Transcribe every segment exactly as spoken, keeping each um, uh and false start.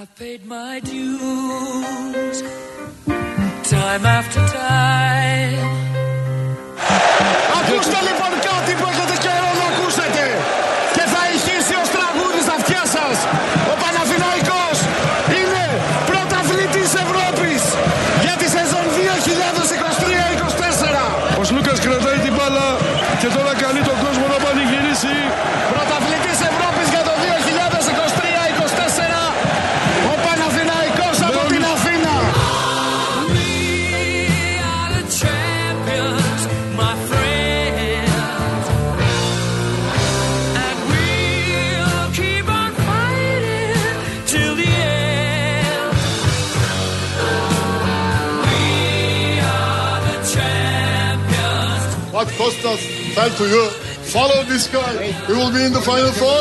I've paid my dues time after time. Ακούστε λοιπόν κάτι που έχετε καιρό να ακούσετε και θα ηχήσει ως τραγούδι στα αυτιά σας. Ο Παναθηναϊκός είναι πρωταθλητής Ευρώπης για τη σεζόν δύο χιλιάδες είκοσι τρία είκοσι τέσσερα. Ο Σλούκας κρατάει την μπάλα και τώρα καλεί τον κόσμο να πανηγυρίσει. Πρωταθλητής Ευρώπης για το δύο χιλιάδες είκοσι τρία είκοσι τέσσερα. Ο Παναθηναϊκός από την Αθήνα. What Kostas fell to you, follow this guy. He will be in the final four.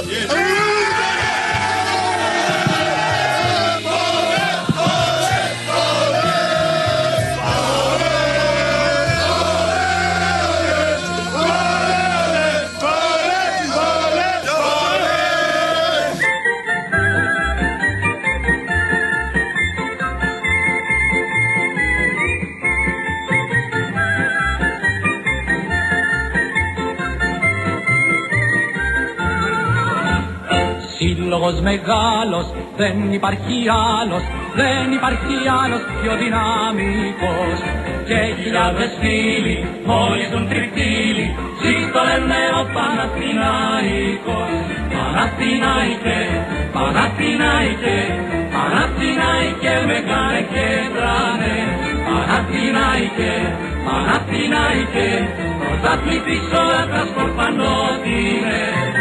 Σύλλογος μεγάλος, δεν υπάρχει άλλος, δεν υπάρχει άλλος πιο δυναμικός. Και χιλιάδες φίλοι, μόλις τον τριφύλι, ζήτω λένε ο Παναθηναϊκός. Παναθηναϊκέ, Παναθηναϊκέ, Παναθηναϊκέ, μεγάλε και τράνε. Παναθηναϊκέ, Παναθηναϊκέ, πρωταθλητής ο Εύκραστος Πανότινε.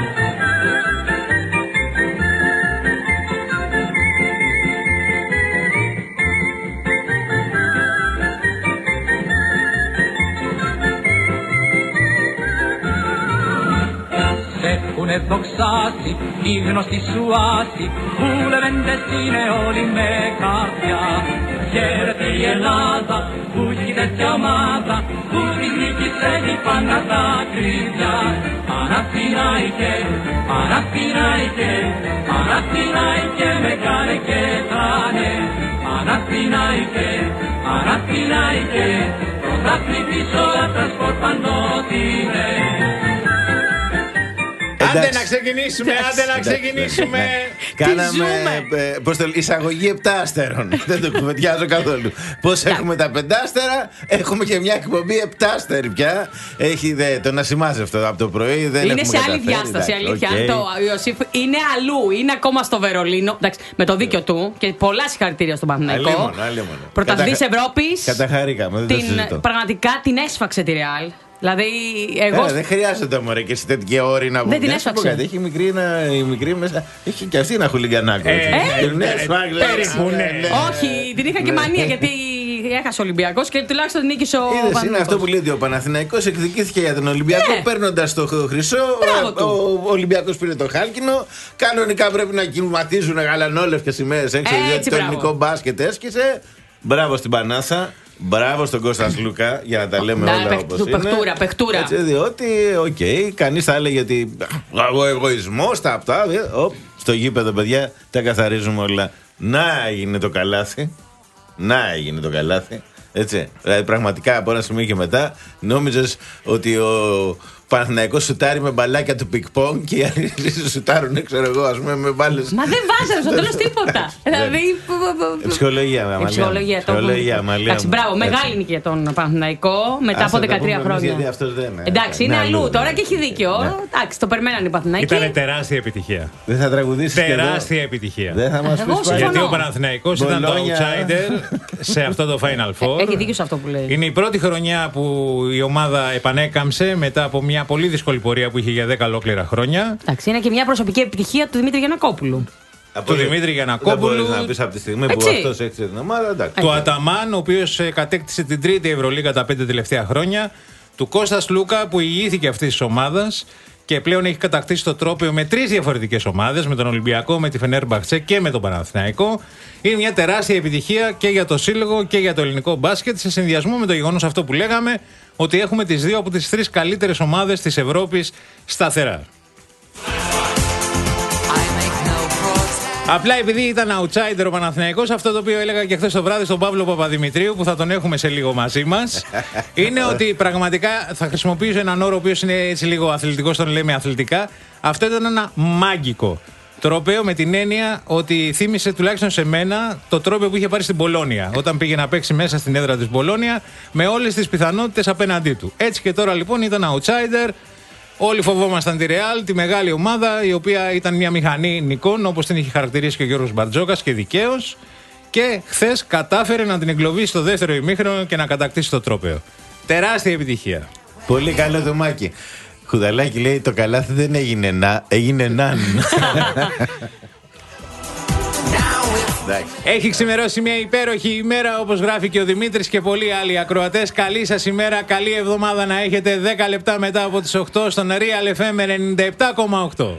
Έχουνε δοξάσει οι γνωστοί σου άσοι, που λεβέντες είναι όλοι με καρδιά. Χαίρεται η Ελλάδα που έχει τέτοια ομάδα, που της νίκης έχει πάντα τα κρύβια. Παναθηναϊκέ, Παναθηναϊκέ, Παναθηναϊκέ, μεγάλε και τράνε. Παναθηναϊκέ, Παναθηναϊκέ, πρωταθλητής ο Εύκραστος Πανότινε. Άντε να ξεκινήσουμε, άντε να ξεκινήσουμε. Κάναμε πώς το, εισαγωγή επτά άστερων. Δεν το κουβεντιάζω καθόλου. Πώς έχουμε τα πεντάστερα, έχουμε και μια εκπομπή επτάστερη πια. Έχει δε, το να σημάζευτο από το πρωί. Δεν είναι σε άλλη διάσταση, αλήθεια. Okay. Το Ιωσήφ είναι αλλού, είναι ακόμα στο Βερολίνο. Εντάξει, με το δίκιο του και πολλά συγχαρητήρια στον Παναθηναϊκό. Πρωταθλητής Ευρώπης. Καταχαρήκαμε. Πραγματικά την έσφαξε τη Ρεάλ. Δηλαδή, εγώ. Ε, δεν χρειάζεται μωρέ και σε τέτοια όρη να βγουν. Δεν την έσφαξε. Έχει μικρή, η μικρή μέσα. Έχει και αυτή ένα χουλιγκανάκο. Ε, ε, ναι, περίπου, ναι. Όχι, την είχα και μανία γιατί έχασε ο Ολυμπιακός και τουλάχιστον νίκησε ο Παναθηναϊκός. Είναι αυτό που λέει ο Παναθηναϊκός εκδικήθηκε για τον Ολυμπιακό, ναι, παίρνοντας το χρυσό. Ο, ο Ολυμπιακός πήρε το χάλκινο. Κανονικά πρέπει να κυματίζουν γαλανόλευκες σημαίες έξω, γιατί το ελληνικό μπάσκετ έσκησε. Μπράβο στην Πανάθα. Μπράβο στον Κώστα Σλούκα για να τα λέμε όλα όπως είναι. Παιχτούρα, παιχτούρα. Έτσι, διότι, οκ, okay, κανείς θα έλεγε ότι ο εγωισμός, τα αυτά. Οπ, στο γήπεδο, παιδιά, τα καθαρίζουμε όλα. Να έγινε το καλάθι. Να έγινε το καλάθι. Έτσι. Δηλαδή, πραγματικά από ένα σημείο και μετά νόμιζες ότι ο Παναθηναϊκός σουτάρει με μπαλάκια του πικ-πονγκ και οι άλλοι σουτάρουν, ξέρω εγώ, ας πούμε, με μπάλες. Μα δεν βάζανε στο τέλος τίποτα. Δηλαδή. Ψυχολογία, Ψυχολογία. Ψυχολογία, εντάξει, μπράβο, μεγάλη νίκη για τον Παναθηναϊκό μετά από δεκατρία χρόνια. Εντάξει, είναι αλλού τώρα και έχει δίκιο. Εντάξει, το περιμέναν οι Παναθηναϊκοί. Ήταν τεράστια επιτυχία. Δεν θα τραγουδήσει. Τεράστια επιτυχία. Δεν θα μας πεις. Γιατί ο Παναθηναϊκός ήταν το outsider σε αυτό το Final Four. Έχει δίκιο σε αυτό που λέει. Είναι η πρώτη χρονιά που η ομάδα επανέκαμψε μετά από μια πολύ δύσκολη πορεία που είχε για δέκα ολόκληρα χρόνια. Εντάξει, είναι και μια προσωπική επιτυχία του Δημήτρη Γιαννακόπουλου. Του Δημήτρη Γιαννακόπουλου. Δεν μπορείς να πεις από τη στιγμή που αυτός έχει την ομάδα. Εντάξει. Του Αταμάν, ο οποίος κατέκτησε την τρίτη Ευρωλίγα τα πέντε τελευταία χρόνια. Του Κώστα Σλούκα, που ηγήθηκε αυτής της ομάδας και πλέον έχει κατακτήσει το τρόπαιο με τρεις διαφορετικές ομάδες, με τον Ολυμπιακό, με τη Φενέρμπαχτσε και με τον Παναθηναϊκό. Είναι μια τεράστια επιτυχία και για το σύλλογο και για το ελληνικό μπάσκετ, σε συνδυασμό με το γεγονός αυτό που λέγαμε, ότι έχουμε τις δύο από τις τρεις καλύτερες ομάδες της Ευρώπης σταθερά. Απλά επειδή ήταν outsider ο Παναθηναϊκός, αυτό το οποίο έλεγα και χθες το βράδυ στον Παύλο Παπαδημητρίου, που θα τον έχουμε σε λίγο μαζί μας, είναι ότι πραγματικά θα χρησιμοποιήσω έναν όρο ο οποίος είναι έτσι λίγο αθλητικός, τον λέμε αθλητικά. Αυτό ήταν ένα μάγκικο τρόπαιο, με την έννοια ότι θύμισε τουλάχιστον σε μένα το τρόπαιο που είχε πάρει στην Πολόνια, όταν πήγε να παίξει μέσα στην έδρα της Πολόνια, με όλες τις πιθανότητες απέναντί του. Έτσι και τώρα λοιπόν ήταν outsider. Όλοι φοβόμασταν τη Real, τη μεγάλη ομάδα, η οποία ήταν μια μηχανή νικών, όπως την είχε χαρακτηρίσει και ο Γιώργος Μπαρτζόκας, και δικαίως. Και χθες κατάφερε να την εγκλωβίσει στο δεύτερο ημίχρονο και να κατακτήσει το τρόπαιο. Τεράστια επιτυχία. Πολύ καλό το Μάκη. Χουδαλάκι λέει: το καλάθι δεν έγινε να, έγινε ναν. Έχει ξημερώσει μια υπέροχη ημέρα, όπως γράφει και ο Δημήτρης και πολλοί άλλοι ακροατές. Καλή σας ημέρα, καλή εβδομάδα να έχετε. δέκα λεπτά μετά από τις οκτώ στον Real εφ εμ ενενήντα επτά κόμμα οκτώ.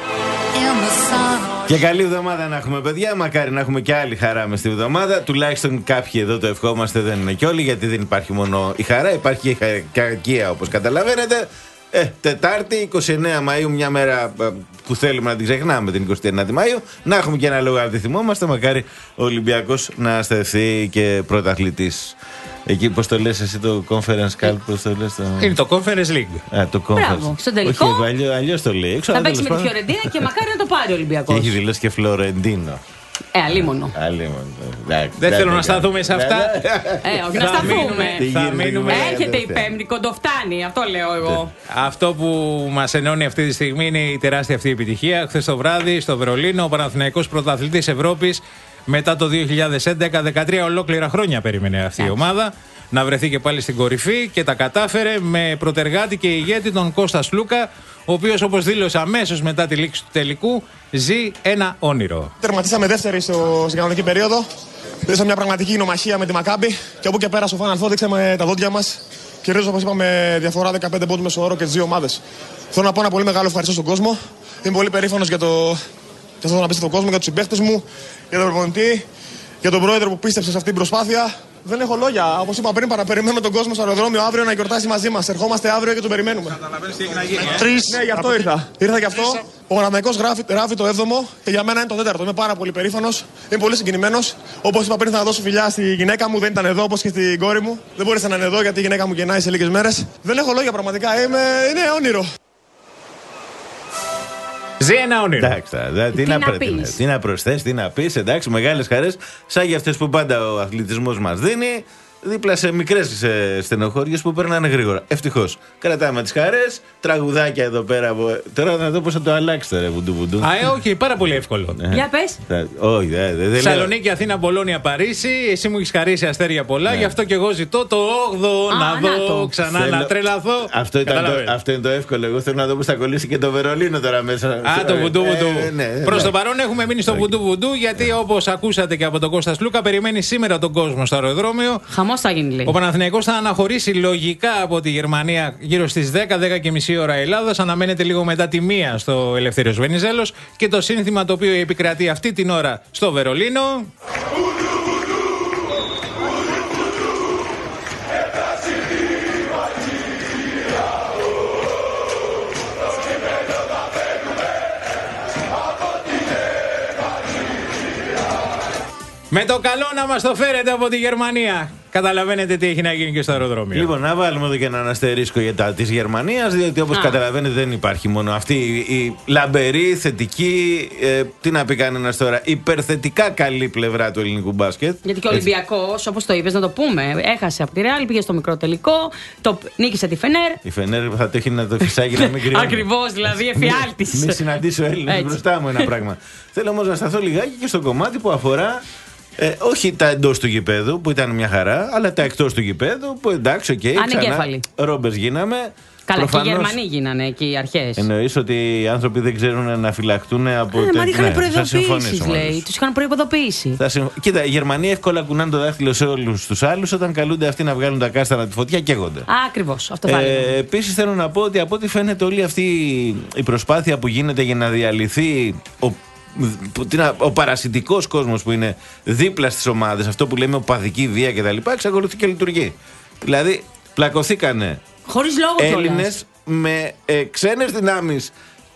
Και καλή εβδομάδα να έχουμε, παιδιά. Μακάρι να έχουμε και άλλη χαρά μες τη εβδομάδα. Τουλάχιστον κάποιοι εδώ το ευχόμαστε, δεν είναι κι όλοι, γιατί δεν υπάρχει μόνο η χαρά, υπάρχει και η κακία, όπως καταλαβαίνετε. Ε, Τετάρτη, εικοστή ενάτη Μαΐου, μια μέρα που θέλουμε να την ξεχνάμε, την εικοστή ένατη Μαΐου. Να έχουμε και ένα λόγο να τη θυμόμαστε. Μακάρι ο Ολυμπιακός να σταθεί και πρωταθλητής. Εκεί, πώς το λες εσύ, το Conference Cup, πώς το λες? Το... Είναι το Conference League. Α, το Conference. Μπράβο, στον τελικό. Όχι, αλλιώς το λέει. Θα παίξει με τη Φιωρεντίνα και μακάρι να το πάρει ο Ολυμπιακός. Και έχει δηλώσει και Φλωρεντίνο. Ε, αλίμονο. Δεν θέλω να σταθούμε σε αυτά. Ε, όχι να σταθούμε. Έρχεται η Πέμπτη, κοντοφτάνει, αυτό λέω εγώ. Αυτό που μας ενώνει αυτή τη στιγμή είναι η τεράστια αυτή επιτυχία. Χθες το βράδυ στο Βερολίνο, ο Παναθηναϊκός πρωταθλητής Ευρώπης μετά το δύο χιλιάδες έντεκα, δεκατρία ολόκληρα χρόνια περίμενε αυτή η ομάδα να βρεθεί και πάλι στην κορυφή, και τα κατάφερε με πρωτεργάτη και ηγέτη τον Κώστα Σλούκα, ο οποίος, όπως δήλωσε αμέσως μετά τη λήξη του τελικού, ζει ένα όνειρο. Τερματίσαμε δεύτερη στο, στην κανονική περίοδο. Δώσαμε μια πραγματική νομαχία με τη Μακάμπι, και όπου και πέρα στο Final Four δείξαμε τα δόντια μας. Κυρίως, όπως είπαμε, διαφορά δεκαπέντε πόντους μέσο όρο και τις δύο ομάδες. Θέλω να πω ένα πολύ μεγάλο ευχαριστώ στον κόσμο. Είμαι πολύ περήφανος για το, για αυτό να πείσω τον κόσμο, για τους συμπαίχτες μου, για τον προπονητή, για τον πρόεδρο που πίστεψε σε αυτή την προσπάθεια. Δεν έχω λόγια. Όπως είπα πριν, παραπεριμένουμε τον κόσμο στο αεροδρόμιο αύριο να γιορτάσει μαζί μας. Ερχόμαστε αύριο και τον περιμένουμε. Καταλαβαίνεις τι έχει να γίνει. Τρεις. Ναι, γι' αυτό ήρθα. Ήρθα γι' αυτό. Ο Παναθηναϊκός γράφει, γράφει το έβδομο και για μένα είναι το τέταρτο. Είμαι πάρα πολύ περήφανος. Είμαι πολύ συγκινημένος. Όπως είπα πριν, θα δώσω φιλιά στη γυναίκα μου. Δεν ήταν εδώ, όπως και στην κόρη μου. Δεν μπόρεσε να είναι εδώ γιατί η γυναίκα μου γεννάει σε λίγες μέρες. Δεν έχω λόγια πραγματικά. Είμαι... Είναι όνειρο. Ζει ένα όνειρο. Εντάξει, δε, τι, τι, να, να πεις. τι να προσθέσεις, τι να πεις. Εντάξει, μεγάλες χαρές σαν για αυτές που πάντα ο αθλητισμός μας δίνει, δίπλα σε μικρές στενοχώριες που περνάνε γρήγορα. Ευτυχώς. Κρατάμε τις χαρές, τραγουδάκια εδώ πέρα. Τώρα να δω πώς θα το αλλάξει τώρα, βουντού βουντού. Α, ε, όχι, πάρα πολύ εύκολο. Για πες. Όχι, δεν δε, δε, Θεσσαλονίκη, Αθήνα, Μπολόνια, Παρίσι. Εσύ μου έχεις χαρίσει αστέρια πολλά, ναι. Γι' αυτό και εγώ ζητώ το όγδοο να δω ξανά, θέλω... να τρελαθώ. Αυτό, ήταν το, αυτό είναι το εύκολο. Εγώ θέλω να δω πώς θα κολλήσει και το Βερολίνο τώρα μέσα. Α, το βουντού βουντού. Ε, ναι, ναι, Προς το παρόν έχουμε μείνει στο βουντού βουντού, γιατί όπως ακούσατε και από τον Κώστα Σλούκα, περιμένει σήμερα τον κόσμο στο αεροδρόμιο. Χαμός θα γίνει, λέει. Ο Παναθηναϊκός θα αναχωρήσει λογικά από τη Γερμανία γύρω στις δέκα δέκα και μισή ώρα Ελλάδας. Αναμένεται λίγο μετά τη μία στο Ελευθέριος Βενιζέλος. Και το σύνθημα το οποίο επικρατεί αυτή την ώρα στο Βερολίνο. Με το καλό να μας το φέρετε από τη Γερμανία. Καταλαβαίνετε τι έχει να γίνει και στο αεροδρόμιο. Λοιπόν, να βάλουμε εδώ και έναν αστερίσκο για τα της Γερμανίας, διότι όπως καταλαβαίνετε δεν υπάρχει μόνο αυτή η, η λαμπερή, θετική, ε, τι να πει κανένας τώρα, υπερθετικά καλή πλευρά του ελληνικού μπάσκετ. Γιατί και ο Ολυμπιακός, όπως το είπες, να το πούμε, έχασε από τη Real, πήγε στο μικρό τελικό, το νίκησε τη Φενέρ. Η Φενέρ θα το έχει να το φυσάγει να μην κρυώνει. Ακριβώς, δηλαδή εφιάλτης. Μην συναντήσω Έλληνες μπροστά μου ένα πράγμα. Θέλω όμως να σταθώ λιγάκι και στο κομμάτι που αφορά. Ε, όχι τα εντός του γηπέδου που ήταν μια χαρά, αλλά τα εκτός του γηπέδου που εντάξει, οκ, okay, ξανά ρόμπες γίναμε. Καλά, προφανώς, και οι Γερμανοί γίνανε εκεί οι αρχές. Εννοείς ότι οι άνθρωποι δεν ξέρουν να φυλαχτούν από ε, τα. Μα είχαν προειδοποιήσεις, λέει. Τους είχαν προειδοποιήσει. Συμφ... Κοίτα, οι Γερμανοί εύκολα κουνάνε το δάχτυλο σε όλους τους άλλους όταν καλούνται αυτοί να βγάλουν τα κάστανα τη φωτιά και καίγονται. Ακριβώς, αυτό θα έλεγα. Ε, Επίσης θέλω να πω ότι από ό,τι φαίνεται όλη αυτή η προσπάθεια που γίνεται για να διαλυθεί ο ο παρασιτικός κόσμος που είναι δίπλα στις ομάδες, αυτό που λέμε οπαδική βία κτλ., εξακολουθεί και λειτουργεί. Δηλαδή, πλακωθήκανε χωρίς λόγο Έλληνες με ε, ξένες δυνάμεις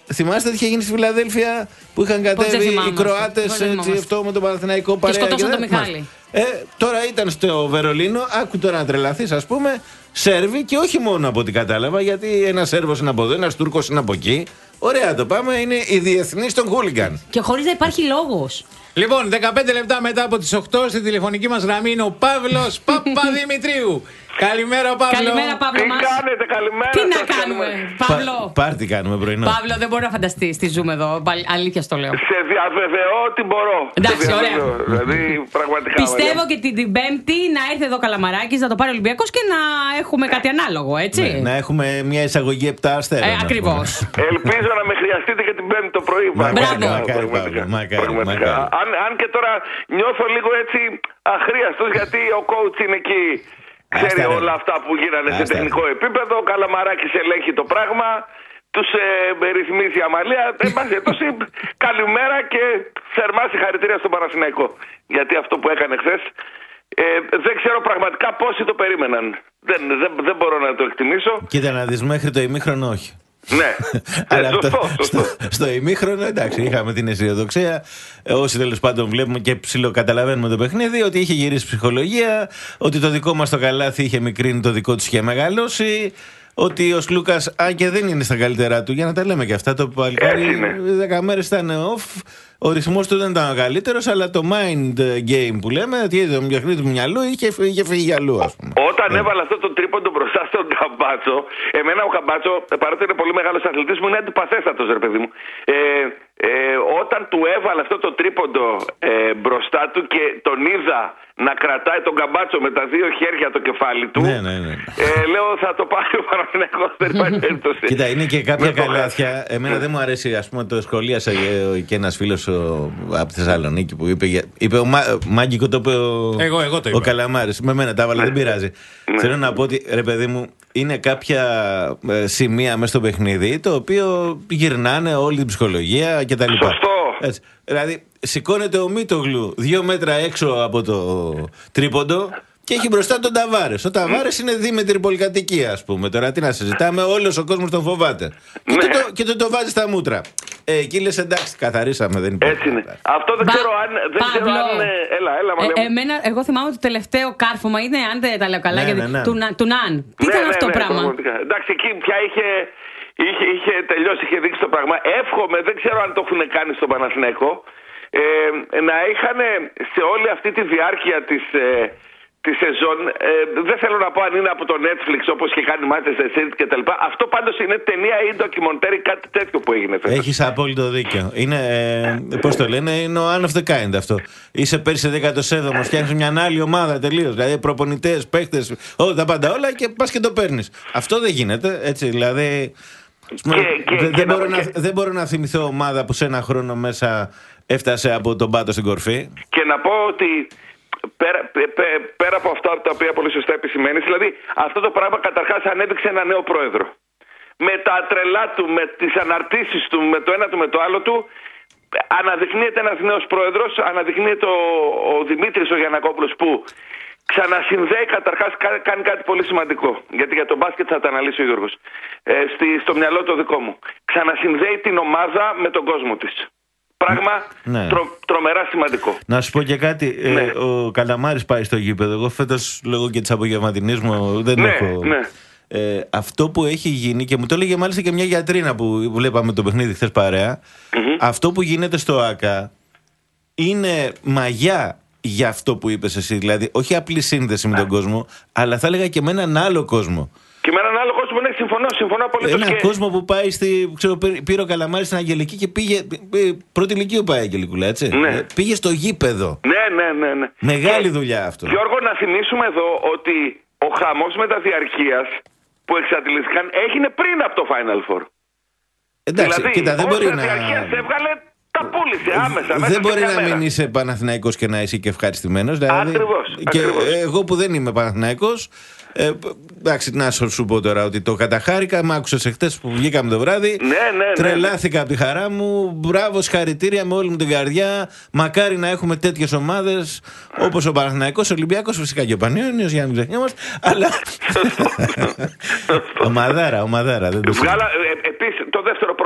θυμάστε τι είχε γίνει στη Φιλαδέλφια που είχαν κατέβει οι Κροάτες αυτό με τον Παναθηναϊκό παρέα. Και σκοτώσαν τον Μιχάλη. Ε, τώρα ήταν στο Βερολίνο, άκου τώρα να τρελαθείς, ας πούμε, Σέρβοι και όχι μόνο από ό,τι κατάλαβα, γιατί ένας Σέρβος είναι από εδώ, ένας Τούρκος είναι από εκεί. Ωραία το πάμε, είναι οι διεθνείς των χούλιγκαν. Και χωρίς να υπάρχει λόγος. Λοιπόν, δεκαπέντε λεπτά μετά από τις οκτώ στη τηλεφωνική μας γραμμή είναι ο Παύλος Παπαδημητρίου. Καλημέρα, Παύλο. Καλημέρα, Παύλο. Τι μας. κάνετε, καλημέρα. Τι σας, να κάνουμε, Παύλο. Πα, πάρτι κάνουμε πρωινό. Παύλο, δεν μπορώ να φανταστείς τι ζούμε εδώ. Αλήθεια στο λέω. Σε διαβεβαιώ ότι μπορώ. Εντάξει, Σε ωραία. Δηλαδή, πραγματικά. Πιστεύω ωραία. και την, την Πέμπτη να έρθει εδώ Καλαμαράκης να το πάρει ο Ολυμπιακός και να έχουμε κάτι ανάλογο, έτσι. Ναι, να έχουμε μια εισαγωγή επτά αστέρων. Ε, ακριβώς. Ελπίζω να με χρειαστείτε και την Πέμπτη το πρωί. Μπράβο. Μακάρι, Παύλο, μακάρι, μακάρι. Αν, αν και τώρα νιώθω λίγο έτσι αχρίαστος, γιατί ο coach είναι εκεί. Ξέρει Άστα, όλα αυτά που γίνανε σε Άστα. τεχνικό επίπεδο. Ο Καλαμαράκης ελέγχει το πράγμα. Τους ε, ρυθμίζει η αμαλία. Εν πάση περιπτώσει, καλημέρα και θερμά συγχαρητήρια στον Παναθηναϊκό. Γιατί αυτό που έκανε χθες, ε, δεν ξέρω πραγματικά πόσοι το περίμεναν. Δεν, δεν, δεν μπορώ να το εκτιμήσω. Κοίτα να δεις, μέχρι το ημίχρονο όχι. Ναι, Αλλά ε, αυτό- σωστό, σωστό. στο, στο ημίχρονο, εντάξει, είχαμε την αισιοδοξία. Ε, Όσοι τέλος πάντων βλέπουμε και ψιλοκαταλαβαίνουμε το παιχνίδι, ότι είχε γυρίσει ψυχολογία, ότι το δικό μας το καλάθι είχε μικρύνει, το δικό του είχε μεγαλώσει. Ότι ο Σλούκας, αν και δεν είναι στα καλύτερά του, για να τα λέμε και αυτά, το παλικάρι Έτσι είναι. δέκα μέρες ήταν off. Ο ρυθμός του δεν ήταν ο καλύτερος, αλλά το mind game που λέμε, ότι το παιχνίδι του μυαλού είχε, είχε φύγει αλλού, ας πούμε. Όταν Ε. έβαλε αυτό το τρίποντο μπροστά στον Καμπάτσο, εμένα ο Καμπάτσο, παρότι είναι πολύ μεγάλος αθλητής μου, είναι αντιπαθέστατος, ρε παιδί μου. Ε, ε, όταν του έβαλε αυτό το τρίποντο ε, μπροστά του και τον είδα να κρατάει τον Καμπάτσο με τα δύο χέρια το κεφάλι του, Ναι, ναι, ναι. Ε, λέω θα το πάρει ο Παναθηναϊκός, δεν υπάρχει περίπτωση. Κοίτα, είναι και κάποια Με το καλάθια. Εμένα δεν μου αρέσει, ας πούμε, το σχολίασε ε, και ένας φίλος από τη Θεσσαλονίκη που είπε. για- είπε ο Μα- Μάγκικο, το είπε ο, Εγώ, εγώ το ο είπα. Καλαμάρης. Με μένα τα έβαλα, δεν πειράζει. Ναι. Θέλω να πω ότι, ρε παιδί μου, είναι κάποια ε, σημεία μέσα στο παιχνίδι το οποίο γυρνάνε όλη την ψυχολογία κτλ. Σωστό. Έτσι. Δηλαδή, σηκώνεται ο Μίτογλου δύο μέτρα έξω από το τρίποντο και έχει μπροστά τον Ταβάρες. Ο Ταβάρες είναι δίμετρη πολυκατοικία, ας πούμε. Τώρα τι να συζητάμε, όλος ο κόσμος τον φοβάται. Και, Ναι. το, το, και το, το βάζει στα μούτρα. Ε, εκεί λες εντάξει, καθαρίσαμε, δεν υπάρχει. Έτσι είναι. τίποτα. Αυτό δεν Μπα- ξέρω αν. Δεν ξέρω Παύλο. αν ε, έλα, έλα, Ε, μαλλιά μου. εμένα, εγώ θυμάμαι ότι το τελευταίο κάρφωμα είναι, αν δεν τα λέω καλά, Ναι, γιατί, ναι, ναι. του, Να- του Ναν. Τι Ναι, ήταν ναι, αυτό το ναι, πράγμα. πραγματικά. Εντάξει, εκεί πια είχε, είχε, είχε τελειώσει, είχε δείξει το πράγμα. Εύχομαι, δεν ξέρω αν το έχουν κάνει στον Παναθηναϊκό, ε, να είχαν σε όλη αυτή τη διάρκεια της, ε, τη σεζόν, ε, δεν θέλω να πω αν είναι από το Netflix όπως είχε κάνει Manchester City και τα λοιπά. Αυτό πάντως είναι ταινία ή ντοκιμοντέρ ή κάτι τέτοιο που έγινε φέτος. Έχεις απόλυτο δίκιο. Είναι, ε, πώς το λένε, είναι ο one of the kind αυτό. Είσαι πέρσι δέκατος έβδομος, φτιάχνεις μια άλλη ομάδα τελείως. Δηλαδή προπονητές, παίχτες, όλα τα πάντα όλα και πας και το παίρνεις. Αυτό δεν γίνεται, έτσι, δηλαδή. ας πούμε, Και- και- δεν, και δεν να- μπορώ να, και- δεν μπορώ να θυμηθώ ομάδα που σε ένα χρόνο μέσα έφτασε από τον πάτο στην κορφή. Και να πω ότι πέρα, πε- πε- πέρα από αυτά τα οποία πολύ σωστά επισημαίνεις, δηλαδή αυτό το πράγμα καταρχάς ανέδειξε ένα νέο πρόεδρο. Με τα τρελά του, με τις αναρτήσεις του, με το ένα του, με το άλλο του, αναδεικνύεται ένας νέος πρόεδρος, αναδεικνύεται ο, ο Δημήτρης ο Γιαννακόπουλος που ξανασυνδέει καταρχάς, κα- κάνει κάτι πολύ σημαντικό. Γιατί για τον μπάσκετ θα τα αναλύσει ο Γιώργος. Ε, στη, στο μυαλό το δικό μου. Ξανασυνδέει την ομάδα με τον κόσμο της. Πράγμα Ναι. τρο, τρομερά σημαντικό. Να σου πω και κάτι. ε, Ναι. ο Καλαμάρης πάει στο γήπεδο. Εγώ φέτος λόγω και της απογευματινής μου δεν Ναι, έχω. ναι. Ε, αυτό που έχει γίνει και μου το έλεγε μάλιστα και μια γιατρίνα που βλέπαμε το παιχνίδι χθες παρέα. Αυτό που γίνεται στο ΆΚΑ είναι μαγιά για αυτό που είπες εσύ. Δηλαδή, όχι απλή σύνδεση με τον κόσμο, αλλά θα έλεγα και με έναν άλλο κόσμο. Και με έναν άλλο κόσμο, ναι, συμφωνώ, συμφωνώ απολύτως. Έναν Και... κόσμο που πάει στη. Ξέρω, πήρε- πήρε ο Καλαμάρης στην Αγγελική και πήγε. ε, Πρώτη ηλικίου πάει η Αγγελικούλα, έτσι. Ναι. Ε, Πήγε στο γήπεδο. Ναι, ναι, ναι, ναι. Μεγάλη Και, δουλειά αυτό. Γιώργο, να θυμίσουμε εδώ ότι ο χαμός μεταδιαρκείας που εξαντλήθηκαν έγινε πριν από το Final Four. Εντάξει, δηλαδή, κοίτα, δεν ο μπορεί να. μεταδιαρκείας έβγαλε, τα πούλησε άμεσα. μέσα Δεν μπορεί σε μια να μέρα. μην είσαι Παναθηναϊκός και να είσαι και ευχαριστημένος. Δηλαδή, Ακριβώς, και ακριβώς. εγώ που δεν είμαι Παναθηναϊκός, ε, εντάξει, να σου σου πω τώρα ότι το καταχάρηκα. Μ' άκουσες εχθές που βγήκαμε το βράδυ. Ναι, ναι, ναι. Τρελάθηκα από τη χαρά μου. Μπράβο, συγχαρητήρια με όλη μου την καρδιά. Μακάρι να έχουμε τέτοιες ομάδες όπως ο Παναθηναϊκός, ο Ολυμπιακός, φυσικά και ο Πανιόνιος, για να μην ξεχνιόμαστε. Αλλά. ομαδάρα, ομαδάρα. Δεν το Βγάλα, ε, επίσης, το δεύτερο προς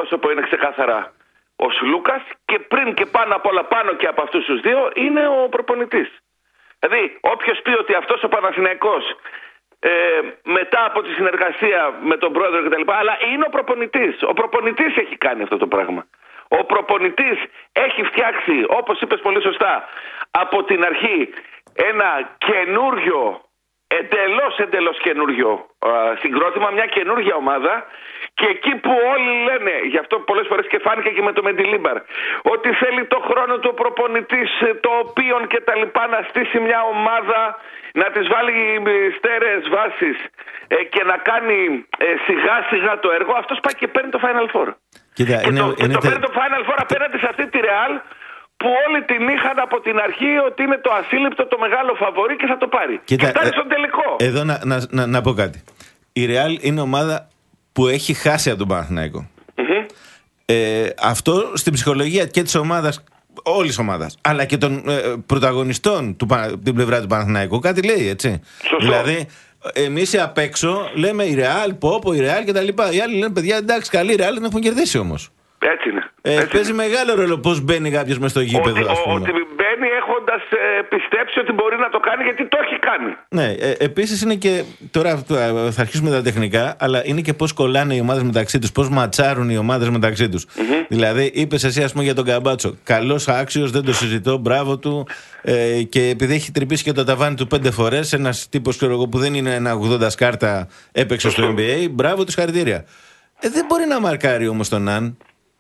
πρόσωπο είναι ξεκάθαρα ο Σλούκας και πριν και πάνω απ' όλα, πάνω και από αυτούς τους δύο, είναι ο προπονητής. Δηλαδή, όποιος πει ότι αυτός ο Παναθηναϊκός ε, μετά από τη συνεργασία με τον πρόεδρο κτλ. Αλλά είναι ο προπονητής. Ο προπονητής έχει κάνει αυτό το πράγμα. Ο προπονητής έχει φτιάξει, όπως είπες πολύ σωστά, από την αρχή ένα καινούριο, εντελώς εντελώς καινούριο α, συγκρότημα, μια καινούργια ομάδα. Και εκεί που όλοι λένε, γι' αυτό πολλές φορές και φάνηκε και με το Μεντιλίμπαρ, ότι θέλει το χρόνο του προπονητής, το οποίον και τα λοιπά, να στήσει μια ομάδα, να της βάλει στέρεες βάσεις ε, και να κάνει ε, σιγά σιγά το έργο, αυτός πάει και παίρνει το Final Four. Κοίτα, και είναι, το, είναι, και το παίρνει το Final Four απέναντι σε αυτή τη Real που όλοι την είχαν από την αρχή ότι είναι το ασύλληπτο, το μεγάλο φαβορί και θα το πάρει. Κοίτα, και φτάνει ε, στον τελικό. Εδώ να, να, να, να πω κάτι. Η Real είναι ομάδα που έχει χάσει από τον Παναθηναϊκό. Mm-hmm. Ε, αυτό στην ψυχολογία και της ομάδας, όλης της ομάδας, αλλά και των ε, πρωταγωνιστών του, την πλευρά του Παναθηναϊκού, κάτι λέει, έτσι. Σωστό. Δηλαδή, εμείς απ' έξω λέμε η Real, Πόπο, η Real κτλ. Οι άλλοι λένε, παιδιά, εντάξει, καλή η Real, δεν έχουν κερδίσει όμως. Έτσι είναι. Ε, Έτσι παίζει είναι. μεγάλο ρόλο πώς μπαίνει κάποιος μες στο γήπεδο, ότι, ας πούμε. Ότι μπαίνει έχοντας ε, πιστέψει ότι μπορεί να το κάνει, γιατί το έχει κάνει. Ναι, ε, επίσης είναι και. Τώρα θα αρχίσουμε τα τεχνικά, αλλά είναι και πώς κολλάνε οι ομάδες μεταξύ τους, πώς ματσάρουν οι ομάδες μεταξύ τους. Mm-hmm. Δηλαδή, είπες εσύ, ας πούμε, για τον Καμπάτσο. Καλός, άξιος, δεν το συζητώ, μπράβο του. Ε, και επειδή έχει τρυπήσει και το ταβάνι του πέντε φορές, ένας τύπος που δεν είναι ένα ογδόντα σκάρτα, έπαιξε στο N B A, μπράβο του, χαρητήρια. Ε, δεν μπορεί να μαρκάρει όμως τον Ναν.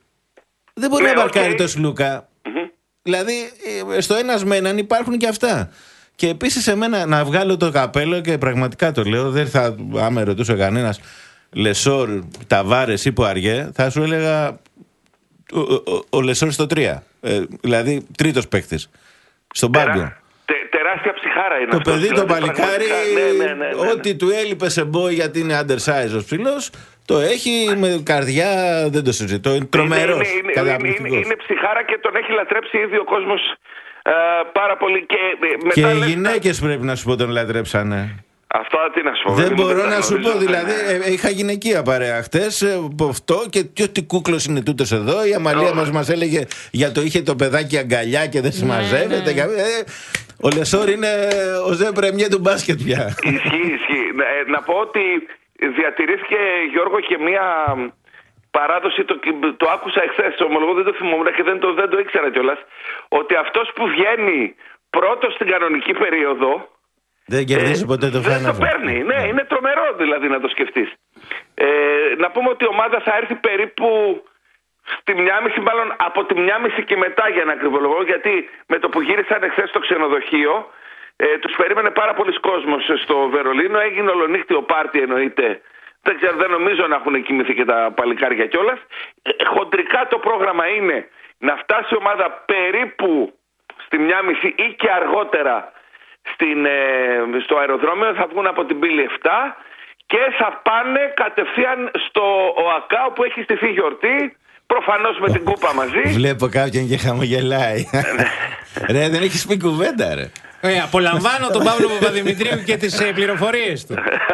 Δεν μπορεί ναι, να μαρκάρει okay. το Σλούκα. Mm-hmm. Δηλαδή, στο ένας με έναν υπάρχουν και αυτά. Και επίσης, εμένα να βγάλω το καπέλο και πραγματικά το λέω, δεν θα, άμα ρωτούσε κανένας Λεσόρ, Ταβάρες ή Πουαριέ, θα σου έλεγα ο, ο, ο Λεσόρ στο τρία. Ε, δηλαδή, τρίτος παίκτης. Στον πάγκο. Τε, τεράστια ψυχάρα είναι το αυτό. παιδί, το παλικάρι, ναι, ναι, ναι, ναι, ναι. ό,τι του έλειπε σε μπόι γιατί είναι undersize ο ψηλός, το έχει με καρδιά, δεν το συζητώ. Είναι τρομερός. Είναι, είναι, είναι, είναι, είναι ψυχάρα και τον έχει λατρέψει ήδη ο κόσμος ε, πάρα πολύ. Και, μετά και οι λες, γυναίκες πρέπει να σου πω τον λατρέψανε. Αυτό τι να σου πω. Δεν μπορώ να σου πω, δηλαδή. Ε, είχα γυναικεία παρέα χτες από αυτό και τι κούκλος είναι τούτος εδώ. Η Αμαλία μας μας έλεγε για το είχε το παιδάκι αγκαλιά και δεν συμμαζεύεται. Ναι, ναι. Ε, ο Λεσόρ είναι ο Ζε Πρεμιέ του μπάσκετ πια. Ισχύει, ισχύει. Ε, να πω ότι διατηρήθηκε, Γιώργο, και μία παράδοση, το, το άκουσα εχθές, ομολογώ δεν το θυμόμουν και δεν το, δεν το ήξερα κιόλας, ότι αυτός που βγαίνει πρώτος στην κανονική περίοδο δεν κερδίζει ε, ποτέ το δεν το παίρνει. Ναι, ναι, είναι τρομερό δηλαδή να το σκεφτείς. Ε, να πούμε ότι η ομάδα θα έρθει περίπου στη μία μισή, μάλλον από τη μία μισή και μετά, για να ακριβολογώ, γιατί με το που γύρισαν εχθές στο ξενοδοχείο, ε, τους περίμενε πάρα πολλοί κόσμος στο Βερολίνο, έγινε ολονύχτιο πάρτι εννοείται. Δεν ξέρω, δεν νομίζω να έχουν κοιμηθεί και τα παλικάρια κιόλας. Ε, χοντρικά το πρόγραμμα είναι να φτάσει η ομάδα περίπου στη μία μισή ή και αργότερα στην, ε, στο αεροδρόμιο, θα βγουν από την πύλη επτά και θα πάνε κατευθείαν στο ΟΑΚΑ που έχει στηθεί γιορτή, προφανώς με την κούπα μαζί. Βλέπω κάποιον και χαμογελάει. Ρε, δεν έχεις πει κουβέντα, ρε. Ε, απολαμβάνω τον Παύλο Παπαδημητρίου και τις ε, πληροφορίες του.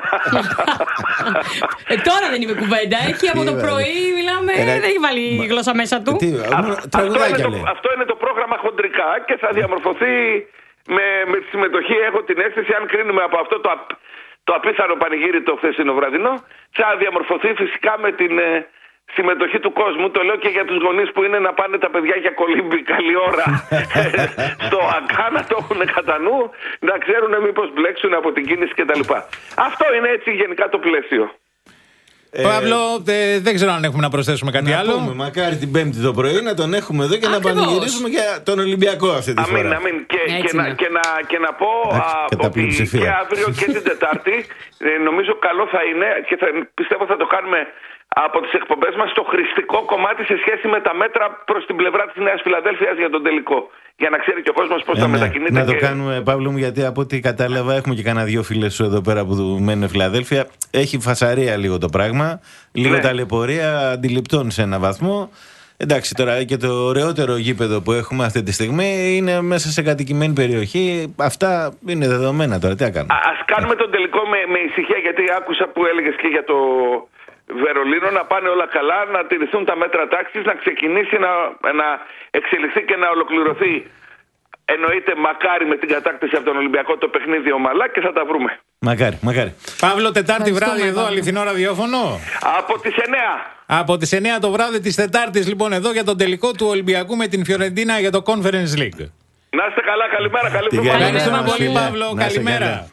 ε, τώρα δεν είπε κουβέντα. Έχει από το πρωί, μιλάμε, ε, δεν έχει βάλει η γλώσσα μέσα του. Τι, α, αυτό, είναι το, αυτό είναι το πρόγραμμα χοντρικά και θα διαμορφωθεί με, με τη συμμετοχή. Έχω την αίσθηση, αν κρίνουμε από αυτό το, το απίθανο πανηγύρι το χθεσινό βραδινό, θα διαμορφωθεί φυσικά με την ε, συμμετοχή του κόσμου. Το λέω και για τους γονείς που είναι να πάνε τα παιδιά για κολύμπι καλή ώρα στο ΑΚΑ, να το έχουν κατά νου, να ξέρουν μήπως μπλέξουν από την κίνηση κτλ. Αυτό είναι έτσι γενικά το πλαίσιο. Ε, Παύλο, ε, δεν ξέρω αν έχουμε να προσθέσουμε κάτι να άλλο. Πούμε, μακάρι την Πέμπτη το πρωί να τον έχουμε εδώ και Ακριβώς. να πανηγυρίσουμε για τον Ολυμπιακό αυτή τη φορά. Αμήν, αμήν. Και, και, να, και, να, και να πω α, ότι και αύριο και την Τετάρτη ε, νομίζω καλό θα είναι και θα, πιστεύω θα το κάνουμε από τις εκπομπές μας το χρηστικό κομμάτι σε σχέση με τα μέτρα προς την πλευρά της Νέας Φιλαδέλφειας για τον τελικό. Για να ξέρει και ο κόσμος πώς ε, θα ναι. μετακινείται. Να το και... κάνουμε, Παύλο μου, γιατί από ό,τι κατάλαβα έχουμε και κανένα δυο φίλες σου εδώ πέρα που μένουν Φιλαδέλφεια. Έχει φασαρία λίγο το πράγμα. Λίγο ναι. ταλαιπωρία αντιληπτών σε έναν βαθμό. Εντάξει, τώρα και το ωραιότερο γήπεδο που έχουμε αυτή τη στιγμή είναι μέσα σε κατοικημένη περιοχή. Αυτά είναι δεδομένα τώρα. Τι να κάνουμε. Ας κάνουμε τον τελικό με, με ησυχία, γιατί άκουσα που έλεγες και για το Βερολίνο, να πάνε όλα καλά, να τηρηθούν τα μέτρα τάξης, να ξεκινήσει να, να εξελιχθεί και να ολοκληρωθεί. Εννοείται μακάρι με την κατάκτηση από τον Ολυμπιακό το παιχνίδι ομαλά και θα τα βρούμε. Μακάρι, μακάρι. Παύλο, Τετάρτη βράδυ εδώ, αληθινό ραδιόφωνο. Από τις εννιά. Από τις εννιά το βράδυ της Τετάρτης, λοιπόν, εδώ για τον τελικό του Ολυμπιακού με την Φιωρεντίνα για το Conference League. Να είστε καλά, καλημέρα, καλή εβδομάδα. Ευχαριστούμε πολύ, Παύλο, καλημέρα.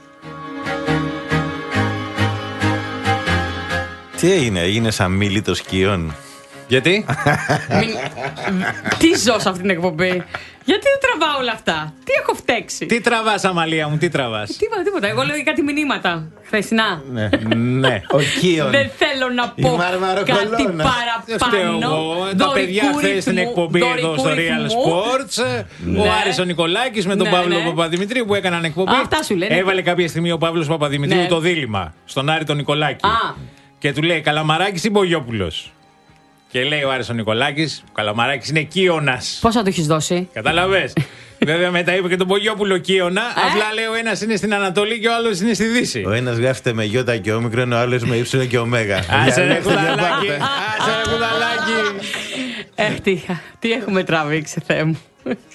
Τι έγινε, έγινε σαν μήλι των σκιών. Γιατί? Μην... Τι ζω σε αυτή την εκπομπή. Γιατί δεν τραβάω όλα αυτά. Τι έχω φταίξει. Τι τραβάς, Αμαλία μου, τι τραβάς. Τίποτα, τίποτα. Εγώ λέω κάτι μηνύματα χθεσινά. Ναι, ναι. Ο Κίον. Δεν θέλω να πω κάτι παραπάνω. Τα παιδιά χθες στην εκπομπή εδώ στο Real Sports. Ο Άρης ο Νικολάκης με τον Παύλο Παπαδημητρίου που έκαναν εκπομπή. Αυτά σου λένε. Έβαλε κάποια στιγμή ο Παύλος Παπαδημητρίου το δίλημμα στον Άρη τον Νικολάκη. Και του λέει Καλαμαράκης ή Μπογιόπουλος. Και λέει ο Άρης ο Νικολάκης, ο Καλαμαράκης είναι Κίωνας. Πόσα του έχεις δώσει? Κατάλαβες. Βέβαια μετά είπε και τον Μπογιόπουλο Κίωνα. Απλά λέει ο ένας είναι στην Ανατολή και ο άλλος είναι στη Δύση. Ο ένας γράφεται με γιώτα και όμικρον, ο άλλος με ύψιλο και ωμέγα. Άσε ρε κουδαλάκι. Άσε ρε κουδαλάκι. Ε, τι έχουμε τραβήξει, Θεέ μου.